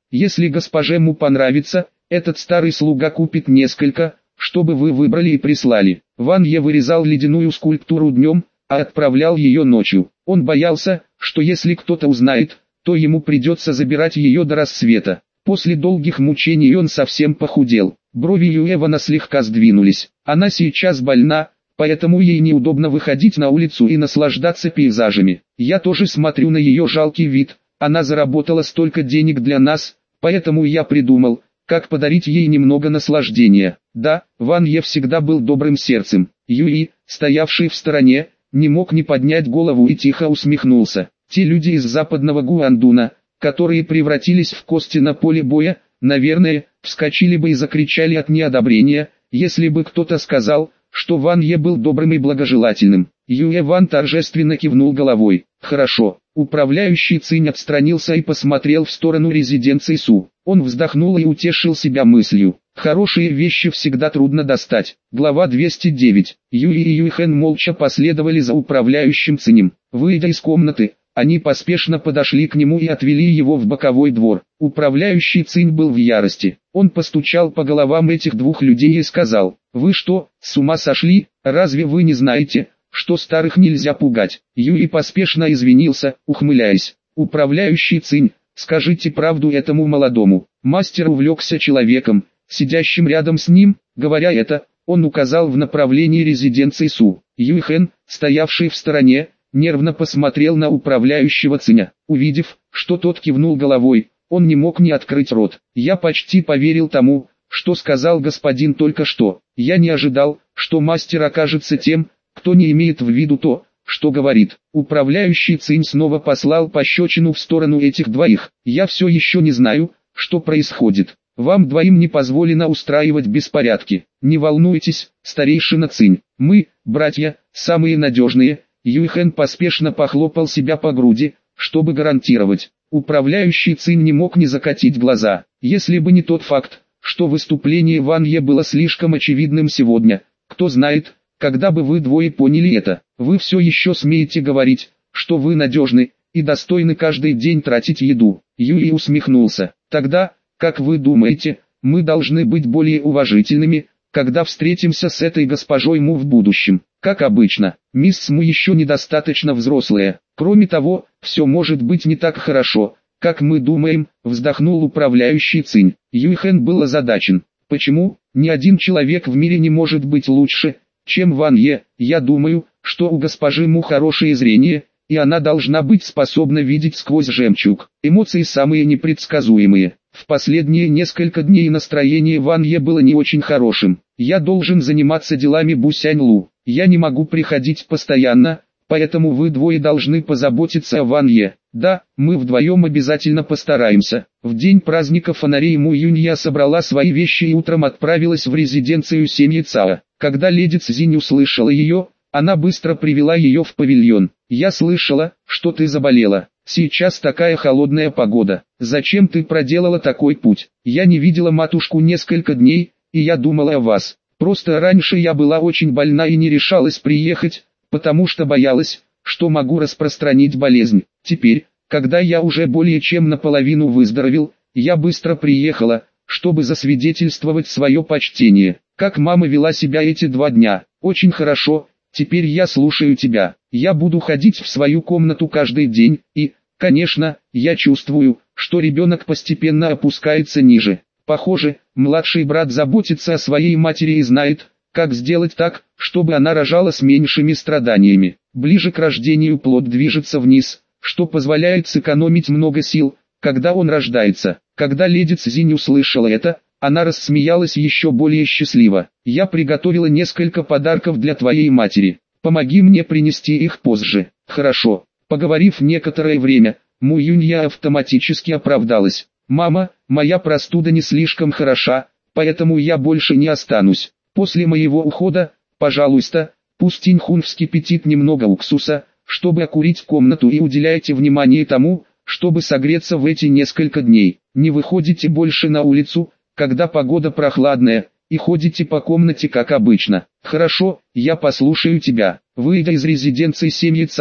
Speaker 1: Если госпоже Му понравится, этот старый слуга купит несколько, чтобы вы выбрали и прислали. Ван Е вырезал ледяную скульптуру днем, а отправлял ее ночью. Он боялся, что если кто-то узнает, то ему придется забирать ее до рассвета. После долгих мучений он совсем похудел. Брови Юэвана слегка сдвинулись. Она сейчас больна, поэтому ей неудобно выходить на улицу и наслаждаться пейзажами. Я тоже смотрю на ее жалкий вид. Она заработала столько денег для нас, поэтому я придумал, как подарить ей немного наслаждения. Да, Ван Е всегда был добрым сердцем. Юи, стоявший в стороне, не мог не поднять голову и тихо усмехнулся. Те люди из западного Гуандуна, которые превратились в кости на поле боя, наверное, вскочили бы и закричали от неодобрения, если бы кто-то сказал, что Ван Е был добрым и благожелательным. Юэ Ван торжественно кивнул головой. Хорошо. Управляющий Цинь отстранился и посмотрел в сторону резиденции Су. Он вздохнул и утешил себя мыслью. Хорошие вещи всегда трудно достать. Глава 209. Юи и Юйхэн молча последовали за управляющим Цинем. Выйдя из комнаты, они поспешно подошли к нему и отвели его в боковой двор. Управляющий Цинь был в ярости. Он постучал по головам этих двух людей и сказал: «Вы что, с ума сошли? Разве вы не знаете, что старых нельзя пугать?» Юи поспешно извинился, ухмыляясь. «Управляющий Цинь, скажите правду этому молодому». Мастер увлекся человеком, сидящим рядом с ним. Говоря это, он указал в направлении резиденции Су. Юйхэн, стоявший в стороне, нервно посмотрел на управляющего Циня. Увидев, что тот кивнул головой, он не мог не открыть рот. «Я почти поверил тому, что сказал господин только что. Я не ожидал, что мастер окажется тем, кто не имеет в виду то, что говорит». Управляющий Цинь снова послал пощечину в сторону этих двоих. «Я все еще не знаю, что происходит. Вам двоим не позволено устраивать беспорядки. Не волнуйтесь, старейшина Цинь. Мы, братья, самые надежные». Юйхэн поспешно похлопал себя по груди, чтобы гарантировать. Управляющий Цинь не мог не закатить глаза. Если бы не тот факт, что выступление Ван Е было слишком очевидным сегодня, кто знает, когда бы вы двое поняли это. Вы все еще смеете говорить, что вы надежны и достойны каждый день тратить еду. Юй усмехнулся. Тогда, как вы думаете, мы должны быть более уважительными, когда встретимся с этой госпожой Му в будущем? Как обычно, мисс Му еще недостаточно взрослая. Кроме того, все может быть не так хорошо, как мы думаем, вздохнул управляющий Цинь. Юйхэн был озадачен. Почему? Ни один человек в мире не может быть лучше, чем Ван Е. Я думаю, что у госпожи Му хорошее зрение, и она должна быть способна видеть сквозь жемчуг. Эмоции самые непредсказуемые. В последние несколько дней настроение Ван Е было не очень хорошим. Я должен заниматься делами Бусянь Лу. Я не могу приходить постоянно, поэтому вы двое должны позаботиться о Ван Е. Да, мы вдвоем обязательно постараемся. В день праздника фонарей Му Юнья собрала свои вещи и утром отправилась в резиденцию семьи Цао. Когда леди Цзинь услышала ее, она быстро привела ее в павильон. «Я слышала, что ты заболела. Сейчас такая холодная погода. Зачем ты проделала такой путь? Я не видела матушку несколько дней, и я думала о вас. Просто раньше я была очень больна и не решалась приехать, потому что боялась, что могу распространить болезнь. Теперь, когда я уже более чем наполовину выздоровел, я быстро приехала, чтобы засвидетельствовать свое почтение. Как мама вела себя эти 2 дня? Очень хорошо. Теперь я слушаю тебя. Я буду ходить в свою комнату каждый день, и, конечно, я чувствую, что ребенок постепенно опускается ниже. Похоже, младший брат заботится о своей матери и знает, как сделать так, чтобы она рожала с меньшими страданиями. Ближе к рождению плод движется вниз, что позволяет сэкономить много сил, когда он рождается. Когда леди Цзинь услышала это, она рассмеялась еще более счастливо. «Я приготовила несколько подарков для твоей матери. Помоги мне принести их позже». «Хорошо». Поговорив некоторое время, Му Юнья автоматически оправдалась. «Мама, моя простуда не слишком хороша, поэтому я больше не останусь. После моего ухода, пожалуйста, пусть Тиньхун вскипятит немного уксуса, чтобы окурить комнату, и уделяйте внимание тому, чтобы согреться в эти несколько дней. Не выходите больше на улицу, когда погода прохладная, и ходите по комнате как обычно». «Хорошо, я послушаю тебя». Выйдя из резиденции семьи Цао,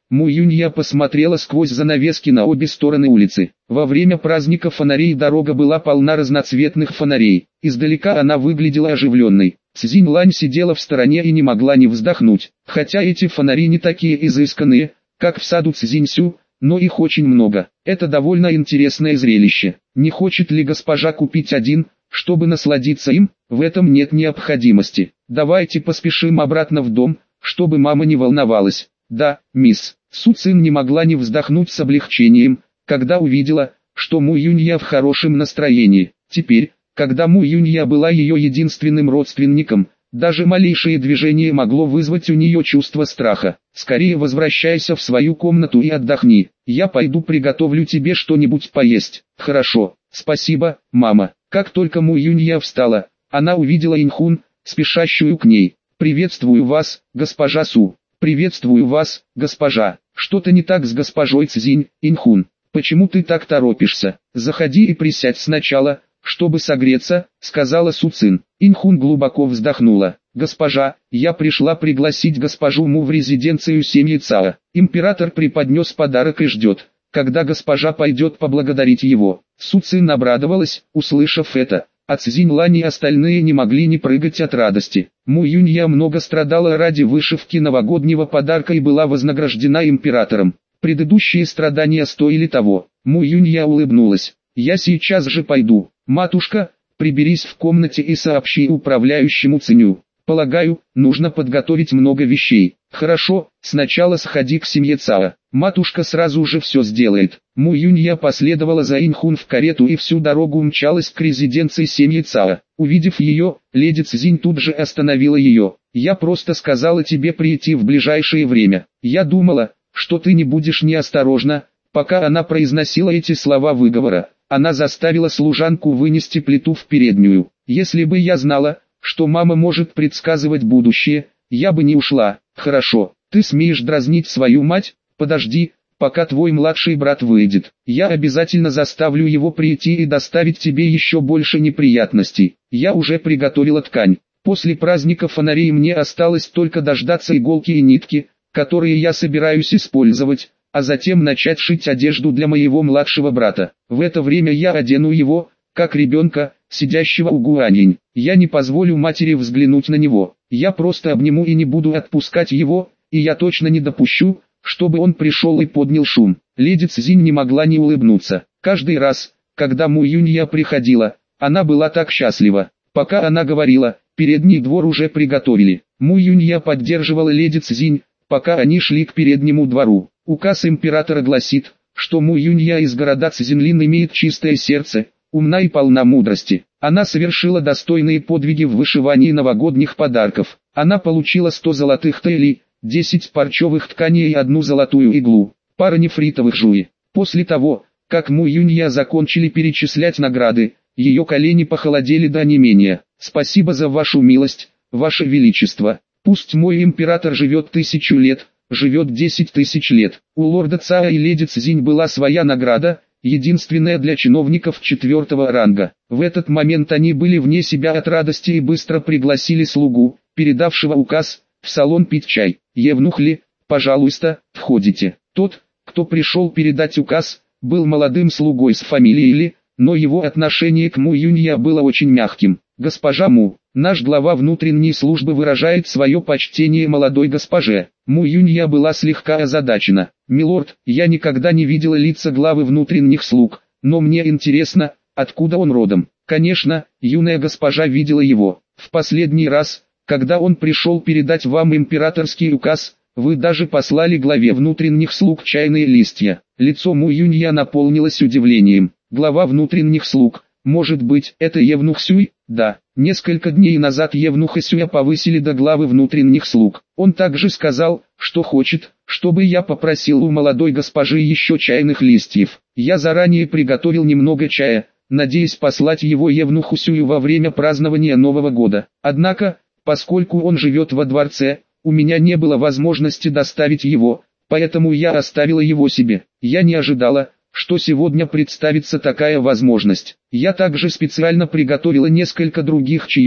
Speaker 1: Му Юнья посмотрела сквозь занавески на обе стороны улицы. Во время праздника фонарей дорога была полна разноцветных фонарей. Издалека она выглядела оживленной. Цзинь Лань сидела в стороне и не могла не вздохнуть. Хотя эти фонари не такие изысканные, как в саду Цзиньсю, но их очень много. Это довольно интересное зрелище. Не хочет ли госпожа купить один, чтобы насладиться им? В этом нет необходимости. Давайте поспешим обратно в дом, чтобы мама не волновалась. Да, мисс. Су Цин не могла не вздохнуть с облегчением, когда увидела, что Му Юнья в хорошем настроении. Теперь, когда Му Юнья была ее единственным родственником, даже малейшее движение могло вызвать у нее чувство страха. Скорее возвращайся в свою комнату и отдохни. Я пойду приготовлю тебе что-нибудь поесть. Хорошо, спасибо, мама. Как только Му Юнья встала, она увидела Инхун, спешащую к ней. Приветствую вас, госпожа Су. Приветствую вас, госпожа. Что-то не так с госпожой Цзинь, Инхун. Почему ты так торопишься? Заходи и присядь сначала, чтобы согреться, сказала Су Цин. Инхун глубоко вздохнула. Госпожа, я пришла пригласить госпожу Му в резиденцию семьи Цао. Император преподнес подарок и ждет, когда госпожа пойдет поблагодарить его. Су Цин обрадовалась, услышав это. А Цзинь Лань и остальные не могли не прыгать от радости. Му Юнья много страдала ради вышивки новогоднего подарка и была вознаграждена императором. Предыдущие страдания стоили того. Му Юнья улыбнулась. Я сейчас же пойду. Матушка, приберись в комнате и сообщи управляющему Циню. Полагаю, нужно подготовить много вещей. Хорошо, сначала сходи к семье Цао. Матушка сразу же все сделает. Му Юнья последовала за Инхун в карету и всю дорогу умчалась к резиденции семьи Цао. Увидев ее, леди Цзинь тут же остановила ее. Я просто сказала тебе прийти в ближайшее время. Я думала, что ты не будешь неосторожна. Пока она произносила эти слова выговора, она заставила служанку вынести плиту в переднюю. Если бы я знала, что мама может предсказывать будущее, я бы не ушла. Хорошо, ты смеешь дразнить свою мать? Подожди, пока твой младший брат выйдет. Я обязательно заставлю его прийти и доставить тебе еще больше неприятностей. Я уже приготовила ткань. После праздника фонарей мне осталось только дождаться иголки и нитки, которые я собираюсь использовать, а затем начать шить одежду для моего младшего брата. В это время я одену его, как ребенка, сидящего у Гуаньинь. Я не позволю матери взглянуть на него. Я просто обниму и не буду отпускать его, и я точно не допущу, чтобы он пришел и поднял шум. Леди Цзинь не могла не улыбнуться. Каждый раз, когда Му Юнья приходила, она была так счастлива. Пока она говорила, передний двор уже приготовили. Му Юнья поддерживала леди Цзинь, пока они шли к переднему двору. Указ императора гласит, что Му Юнья из города Цзинлин имеет чистое сердце, умна и полна мудрости. Она совершила достойные подвиги в вышивании новогодних подарков. Она получила 100 золотых тэйлей, 10 парчевых тканей и 1 золотую иглу, пара нефритовых жуи. После того, как Му Юнья закончили перечислять награды, ее колени похолодели до онемения. «Спасибо за вашу милость, ваше величество. Пусть мой император живет 1000 лет, живет 10 000 лет». У лорда Цао и леди Цзинь была своя награда, единственная для чиновников 4-го ранга. В этот момент они были вне себя от радости и быстро пригласили слугу, передавшего указ, в салон пить чай. «Евнух Ли, пожалуйста, входите». Тот, кто пришел передать указ, был молодым слугой с фамилией Ли, но его отношение к Му Юнья было очень мягким. «Госпожа Му, наш глава внутренней службы выражает свое почтение молодой госпоже». Му Юнья была слегка озадачена. «Милорд, я никогда не видела лица главы внутренних слуг, но мне интересно, откуда он родом». «Конечно, юная госпожа видела его. В последний раз, когда он пришел передать вам императорский указ, вы даже послали главе внутренних слуг чайные листья». Лицо Му Юнья наполнилось удивлением. «Глава внутренних слуг, может быть, это Евнух Сюй?» «Да, несколько дней назад Евнуха Сюя повысили до главы внутренних слуг. Он также сказал, что хочет, чтобы я попросил у молодой госпожи еще чайных листьев. Я заранее приготовил немного чая, надеясь послать его Евнуху Сюю во время празднования Нового года. Однако, поскольку он живет во дворце, у меня не было возможности доставить его, поэтому я оставила его себе. Я не ожидала, что сегодня представится такая возможность. Я также специально приготовила несколько других чаев,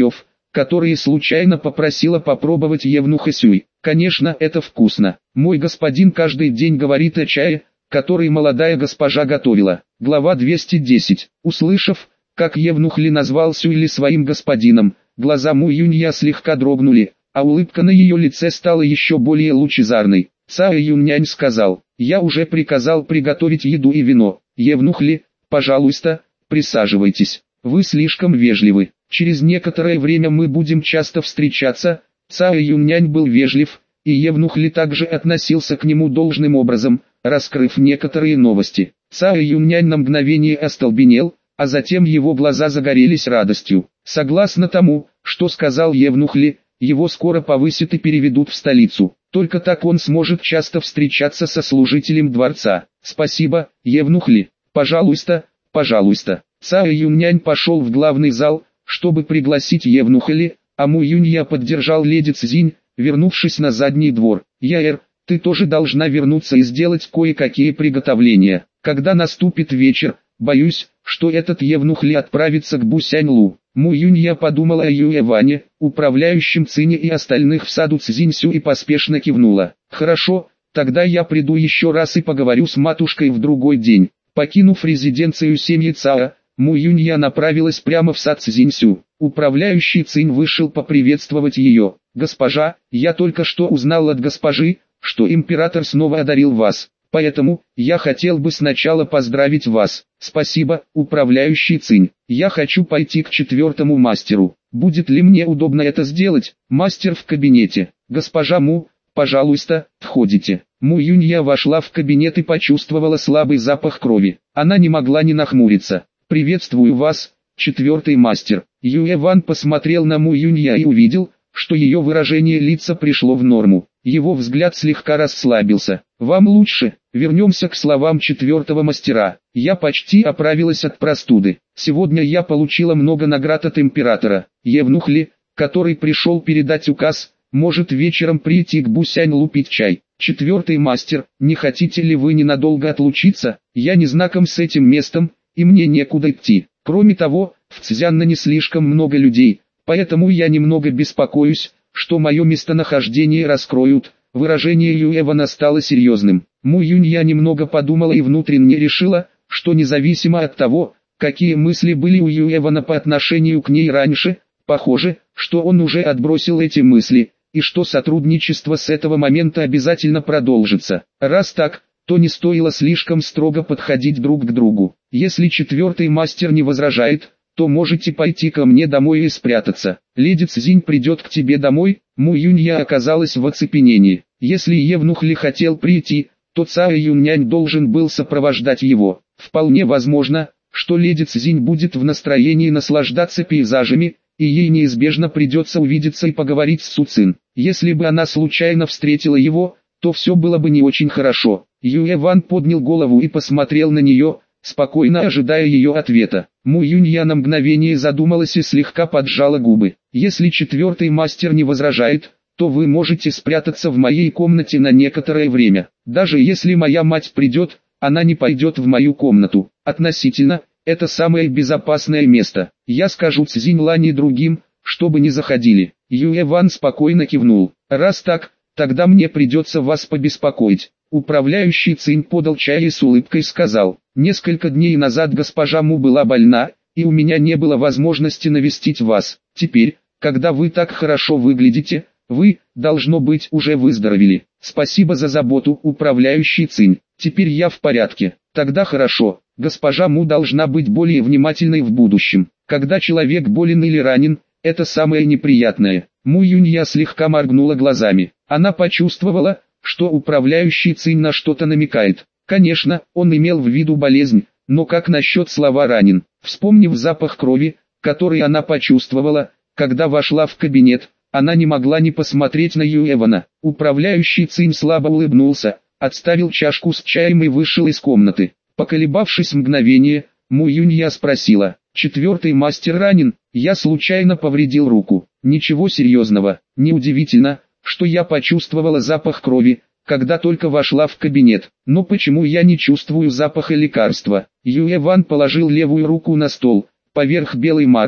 Speaker 1: которые случайно попросила попробовать Евнуха Сюй. Конечно, это вкусно. Мой господин каждый день говорит о чае, который молодая госпожа готовила. Глава 210. Услышав, как Евнух Ли назвал Сюйли своим господином, глаза Му Юнья слегка дрогнули, а улыбка на ее лице стала еще более лучезарной. Цао Юньнянь сказал: «Я уже приказал приготовить еду и вино. Евнух Ли, пожалуйста, присаживайтесь. Вы слишком вежливы. Через некоторое время мы будем часто встречаться». Цао Юньнянь был вежлив, и Евнух Ли также относился к нему должным образом, раскрыв некоторые новости. Цао Юньнянь на мгновение остолбенел, а затем его глаза загорелись радостью. Согласно тому, что сказал Евнух Ли, его скоро повысят и переведут в столицу. Только так он сможет часто встречаться со служителем дворца. «Спасибо, Евнух Ли. Пожалуйста, пожалуйста». Цао Юньнянь пошел в главный зал, чтобы пригласить Евнуха Ли, а Му Юнья поддержал леди Цзинь, вернувшись на задний двор. «Яэр, ты тоже должна вернуться и сделать кое-какие приготовления. Когда наступит вечер, боюсь, что этот Евнух Ли отправится к Бусянь-Лу». Му Юнья подумала о Юэ Ване, управляющем Цине и остальных в саду Цзиньсю и поспешно кивнула. «Хорошо, тогда я приду еще раз и поговорю с матушкой в другой день». Покинув резиденцию семьи Цао, Му Юнья направилась прямо в сад Цзиньсю. Управляющий Цинь вышел поприветствовать ее. «Госпожа, я только что узнал от госпожи, что император снова одарил вас. Поэтому, я хотел бы сначала поздравить вас». «Спасибо, управляющий Цинь. Я хочу пойти к 4-му мастеру. Будет ли мне удобно это сделать?» «Мастер в кабинете. Госпожа Му, пожалуйста, входите». Му Юнья вошла в кабинет и почувствовала слабый запах крови. Она не могла не нахмуриться. «Приветствую вас, 4-й мастер». Юэ Ван посмотрел на Му Юнья и увидел, что ее выражение лица пришло в норму. Его взгляд слегка расслабился. «Вам лучше?» Вернемся к словам 4-го мастера. «Я почти оправилась от простуды. Сегодня я получила много наград от императора. Евнух Ли, который пришел передать указ, может вечером прийти к Бусянь-Лу пить чай. 4-й мастер, не хотите ли вы ненадолго отлучиться? Я не знаком с этим местом, и мне некуда идти. Кроме того, в Цзянна не слишком много людей, поэтому я немного беспокоюсь, что мое местонахождение раскроют». Выражение Юэвана стало серьезным. Му Юнья немного подумала и внутренне решила, что независимо от того, какие мысли были у Юэвана по отношению к ней раньше, похоже, что он уже отбросил эти мысли, и что сотрудничество с этого момента обязательно продолжится. Раз так, то не стоило слишком строго подходить друг к другу. Если 4-й мастер не возражает, то можете пойти ко мне домой и спрятаться. Леди Цзинь придет к тебе домой». Му Юнья оказалась в оцепенении. Если Евнух Ли хотел прийти, то Цао Юньнянь должен был сопровождать его. Вполне возможно, что леди Цзинь будет в настроении наслаждаться пейзажами, и ей неизбежно придется увидеться и поговорить с Су Цин. Если бы она случайно встретила его, то все было бы не очень хорошо. Юэ Ван поднял голову и посмотрел на нее, спокойно ожидая ее ответа. Му Юнья на мгновение задумалась и слегка поджала губы. «Если 4-й мастер не возражает, то вы можете спрятаться в моей комнате на некоторое время. Даже если моя мать придет, она не пойдет в мою комнату. Относительно, это самое безопасное место. Я скажу Цзинь Лань и другим, чтобы не заходили». Юэ Ван спокойно кивнул. «Раз так, тогда мне придется вас побеспокоить». Управляющий Цинь подал чай и с улыбкой сказал: «Несколько дней назад госпожа Му была больна, и у меня не было возможности навестить вас. Теперь, когда вы так хорошо выглядите, вы, должно быть, уже выздоровели. Спасибо за заботу, управляющий Цинь. Теперь я в порядке. Тогда хорошо. Госпожа Му должна быть более внимательной в будущем. Когда человек болен или ранен, это самое неприятное». Му Юнья слегка моргнула глазами. Она почувствовала, что управляющий Цинь на что-то намекает. Конечно, он имел в виду болезнь, но как насчет слова «ранен»? Вспомнив запах крови, который она почувствовала, когда вошла в кабинет, она не могла не посмотреть на Юэвана. Управляющий Цинь слабо улыбнулся, отставил чашку с чаем и вышел из комнаты. Поколебавшись мгновение, Му Юнья спросила: «4-й мастер ранен? Я случайно повредил руку». «Ничего серьезного. Неудивительно, что я почувствовала запах крови, когда только вошла в кабинет. Но почему я не чувствую запаха лекарства?» Юэ Ван положил левую руку на стол, поверх белой марли,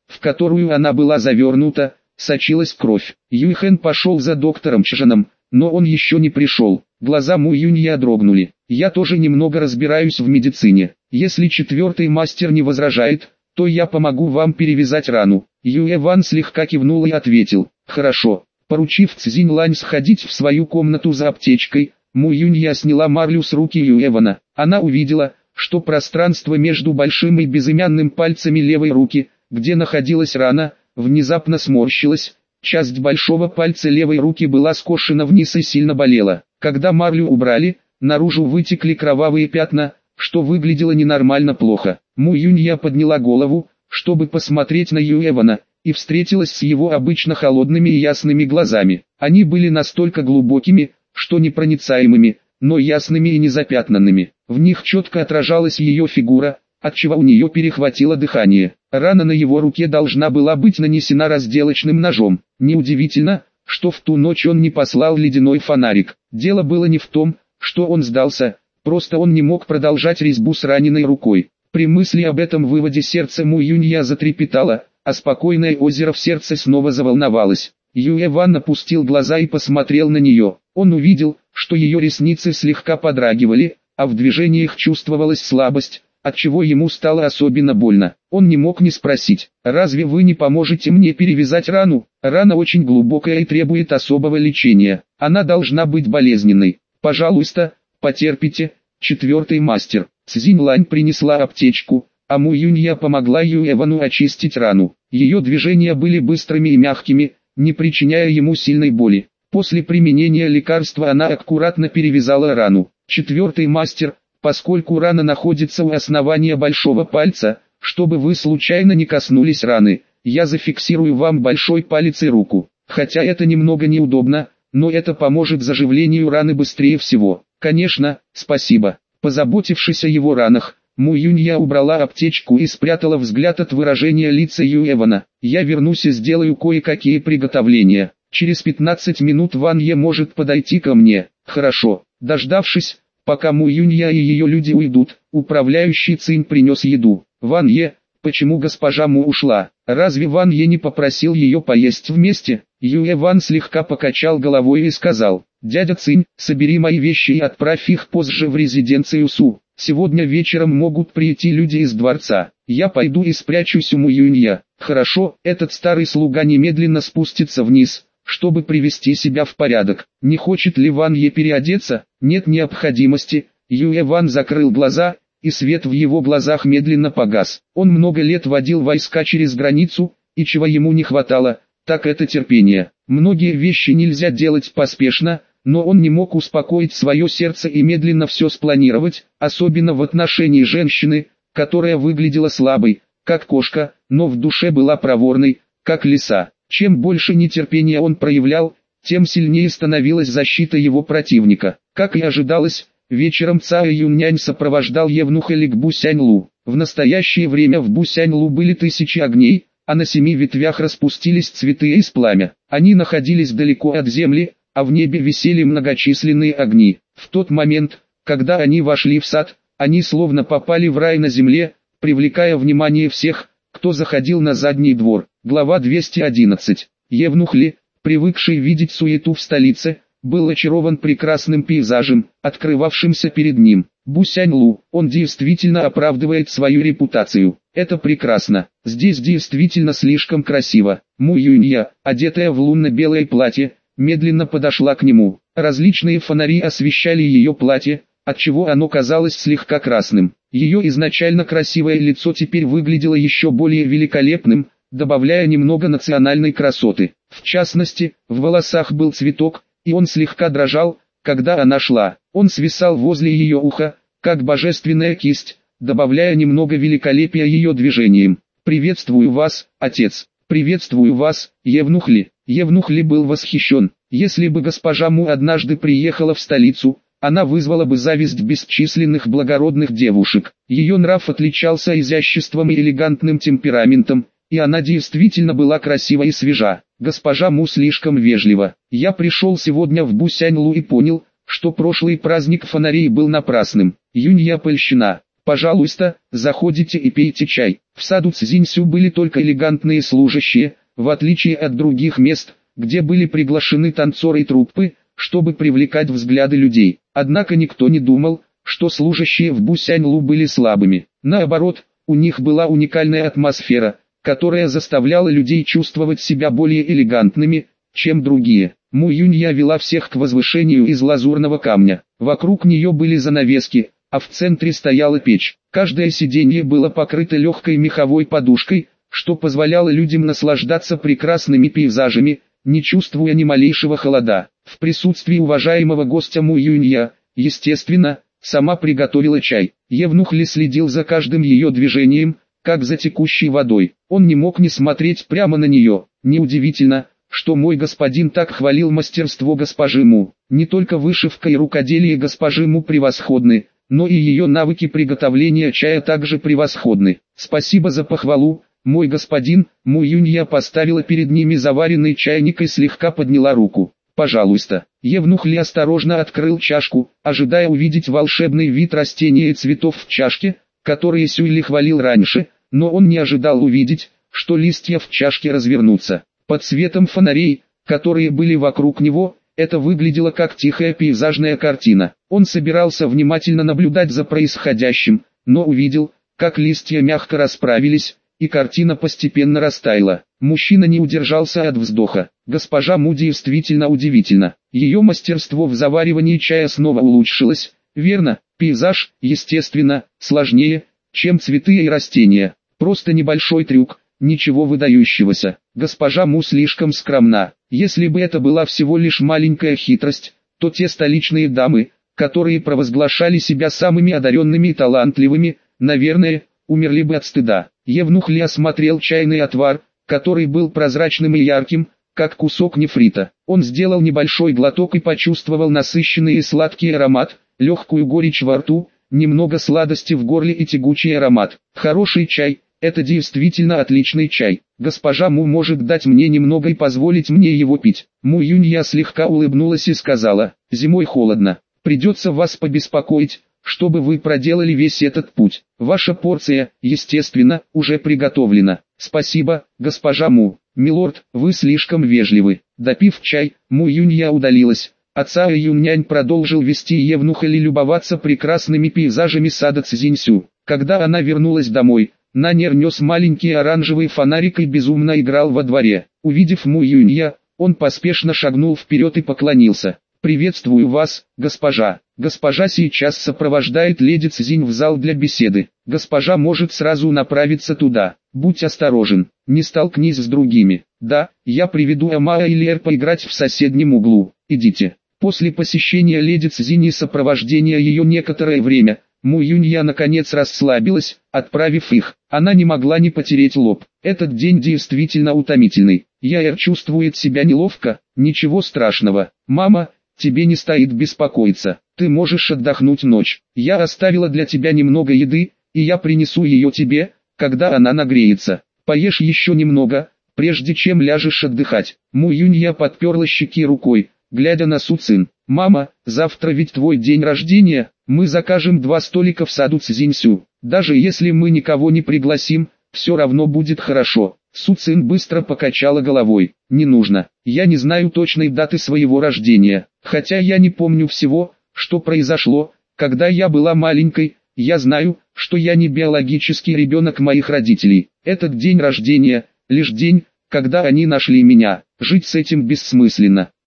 Speaker 1: в которую она была завернута, сочилась кровь. Юйхэн пошел за доктором Чжаном, но он еще не пришел. Глаза Му Юнья дрогнули. «Я тоже немного разбираюсь в медицине. Если четвертый мастер не возражает, то я помогу вам перевязать рану». Юэ Ван слегка кивнул и ответил: «Хорошо». Поручив Цзинь Лань сходить в свою комнату за аптечкой, Му Юнья сняла марлю с руки Юэ Вана. Она увидела, что пространство между большим и безымянным пальцами левой руки, где находилась рана, внезапно сморщилось. Часть большого пальца левой руки была скошена вниз и сильно болела. Когда марлю убрали, наружу вытекли кровавые пятна, что выглядело ненормально плохо. Му Юнья подняла голову, чтобы посмотреть на Юэ Вана, и встретилась с его обычно холодными и ясными глазами. Они были настолько глубокими, что непроницаемыми, но ясными и незапятнанными. В них четко отражалась ее фигура, отчего у нее перехватило дыхание. Рана на его руке должна была быть нанесена разделочным ножом. Неудивительно, что в ту ночь он не послал ледяной фонарик. Дело было не в том, что он сдался, просто он не мог продолжать резьбу с раненой рукой. При мысли об этом выводе сердце Му Юнья затрепетало, а спокойное озеро в сердце снова заволновалось. Юэ Ван опустил глаза и посмотрел на нее. Он увидел, что ее ресницы слегка подрагивали, а в движениях чувствовалась слабость, отчего ему стало особенно больно. Он не мог не спросить: «Разве вы не поможете мне перевязать рану? Рана очень глубокая и требует особого лечения. Она должна быть болезненной. Пожалуйста, потерпите, четвертый мастер». Цзинь Лань принесла аптечку, а Му Юнья помогла Юэ Вану очистить рану. Ее движения были быстрыми и мягкими, не причиняя ему сильной боли. После применения лекарства она аккуратно перевязала рану. «Четвертый мастер, поскольку рана находится у основания большого пальца, чтобы вы случайно не коснулись раны, я зафиксирую вам большой палец и руку. Хотя это немного неудобно, но это поможет заживлению раны быстрее всего». «Конечно, спасибо». Позаботившись о его ранах, Му Юнья убрала аптечку и спрятала взгляд от выражения лица Юэ Вана. «Я вернусь и сделаю кое-какие приготовления. Через 15 минут Ван Е может подойти ко мне». «Хорошо». Дождавшись, пока Му Юнья и ее люди уйдут, управляющий Цинь принес еду. «Ван Е, почему госпожа Му ушла? Разве Ван Е не попросил ее поесть вместе?» Юэ Ван слегка покачал головой и сказал: «Дядя Цинь, собери мои вещи и отправь их позже в резиденцию Су. Сегодня вечером могут прийти люди из дворца. Я пойду и спрячусь у Му Юнья». «Хорошо». Этот старый слуга немедленно спустится вниз, чтобы привести себя в порядок. Не хочет ли Ван Е переодеться? Нет необходимости. Юэ Ван закрыл глаза, и свет в его глазах медленно погас. Он много лет водил войска через границу, и чего ему не хватало, так это терпение. Многие вещи нельзя делать поспешно, но он не мог успокоить свое сердце и медленно все спланировать, особенно в отношении женщины, которая выглядела слабой, как кошка, но в душе была проворной, как лиса. Чем больше нетерпения он проявлял, тем сильнее становилась защита его противника. Как и ожидалось, вечером Цао Юннянь сопровождал евнуха Ли к Бусянь-Лу. В настоящее время в Бусянь-Лу были тысячи огней, а на 7 ветвях распустились цветы из пламя. Они находились далеко от земли, а в небе висели многочисленные огни. В тот момент, когда они вошли в сад, они словно попали в рай на земле, привлекая внимание всех, кто заходил на задний двор. Глава 211. Евнух Ли, привыкший видеть суету в столице, был очарован прекрасным пейзажем, открывавшимся перед ним. Бусянь-Лу, он действительно оправдывает свою репутацию. Это прекрасно. Здесь действительно слишком красиво. Му Юнья, одетая в лунно-белое платье, медленно подошла к нему. Различные фонари освещали ее платье, отчего оно казалось слегка красным. Ее изначально красивое лицо теперь выглядело еще более великолепным, добавляя немного национальной красоты. В частности, в волосах был цветок, и он слегка дрожал, когда она шла. Он свисал возле ее уха, как божественная кисть, добавляя немного великолепия ее движениям. «Приветствую вас, отец! Приветствую вас, Евнух Ли!» Евнух Ли был восхищен. Если бы госпожа Му однажды приехала в столицу, она вызвала бы зависть бесчисленных благородных девушек. Ее нрав отличался изяществом и элегантным темпераментом, и она действительно была красива и свежа. Госпожа Му слишком вежлива. «Я пришел сегодня в Бусянь-Лу и понял, что прошлый праздник фонарей был напрасным. Юнья польщена. Пожалуйста, заходите и пейте чай. В саду Цзиньсю были только элегантные служащие, в отличие от других мест, где были приглашены танцоры и труппы, чтобы привлекать взгляды людей. Однако никто не думал, что служащие в Бусяньлу были слабыми. Наоборот, у них была уникальная атмосфера, которая заставляла людей чувствовать себя более элегантными, чем другие. Му Юнья вела всех к возвышению из лазурного камня. Вокруг нее были занавески, а в центре стояла печь. Каждое сиденье было покрыто легкой меховой подушкой, что позволяло людям наслаждаться прекрасными пейзажами, не чувствуя ни малейшего холода. В присутствии уважаемого гостя Му Юнья, естественно, сама приготовила чай. Евнух Ли следил за каждым ее движением, как за текущей водой. Он не мог не смотреть прямо на нее. Неудивительно, что мой господин так хвалил мастерство госпожи Му. Не только вышивка и рукоделие госпожи Му превосходны, но и ее навыки приготовления чая также превосходны. Спасибо за похвалу, мой господин. Му Юнья поставила перед ними заваренный чайник и слегка подняла руку. Пожалуйста. Евнух Ли осторожно открыл чашку, ожидая увидеть волшебный вид растения и цветов в чашке, которые Сюйли хвалил раньше, но он не ожидал увидеть, что листья в чашке развернутся. Под светом фонарей, которые были вокруг него, это выглядело как тихая пейзажная картина. Он собирался внимательно наблюдать за происходящим, но увидел, как листья мягко расправились, и картина постепенно растаяла. Мужчина не удержался от вздоха. Госпожа Му действительно удивительна. Ее мастерство в заваривании чая снова улучшилось. Верно, пейзаж, естественно, сложнее, чем цветы и растения. Просто небольшой трюк, ничего выдающегося. Госпожа Му слишком скромна. Если бы это была всего лишь маленькая хитрость, то те столичные дамы, которые провозглашали себя самыми одаренными и талантливыми, наверное, умерли бы от стыда. Евнух Ли осмотрел чайный отвар, который был прозрачным и ярким, как кусок нефрита. Он сделал небольшой глоток и почувствовал насыщенный и сладкий аромат, легкую горечь во рту, немного сладости в горле и тягучий аромат. Хороший чай, это действительно отличный чай. Госпожа Му может дать мне немного и позволить мне его пить. Му Юнья слегка улыбнулась и сказала: зимой холодно, придется вас побеспокоить, чтобы вы проделали весь этот путь. Ваша порция, естественно, уже приготовлена. Спасибо, госпожа Му. Милорд, вы слишком вежливы. Допив чай, Му Юнья удалилась. А Цао Юннянь продолжил вести Евнуха Ли любоваться прекрасными пейзажами сада Цзиньсю. Когда она вернулась домой, Нанер нес маленький оранжевый фонарик и безумно играл во дворе. Увидев Му Юнья, он поспешно шагнул вперед и поклонился. «Приветствую вас, госпожа. Госпожа сейчас сопровождает леди Цзинь в зал для беседы. Госпожа может сразу направиться туда. Будь осторожен, не столкнись с другими. Да, я приведу Амаа и Лер поиграть в соседнем углу. Идите». После посещения леди Цзинь и сопровождения ее некоторое время, Му Юнья наконец расслабилась, отправив их. Она не могла не потереть лоб. Этот день действительно утомительный. Яэр чувствует себя неловко. Ничего страшного. Мама, тебе не стоит беспокоиться. Ты можешь отдохнуть ночь. Я оставила для тебя немного еды, и я принесу ее тебе, когда она нагреется. Поешь еще немного, прежде чем ляжешь отдыхать. Му Юнья подперла щеки рукой, глядя на Су Цин. «Мама, завтра ведь твой день рождения, мы закажем 2 столика в саду Цзиньсю. Даже если мы никого не пригласим, все равно будет хорошо». Су Цин быстро покачала головой. «Не нужно, я не знаю точной даты своего рождения, хотя я не помню всего, что произошло, когда я была маленькой. Я знаю, что я не биологический ребенок моих родителей. Этот день рождения, лишь день, когда они нашли меня. Жить с этим бессмысленно».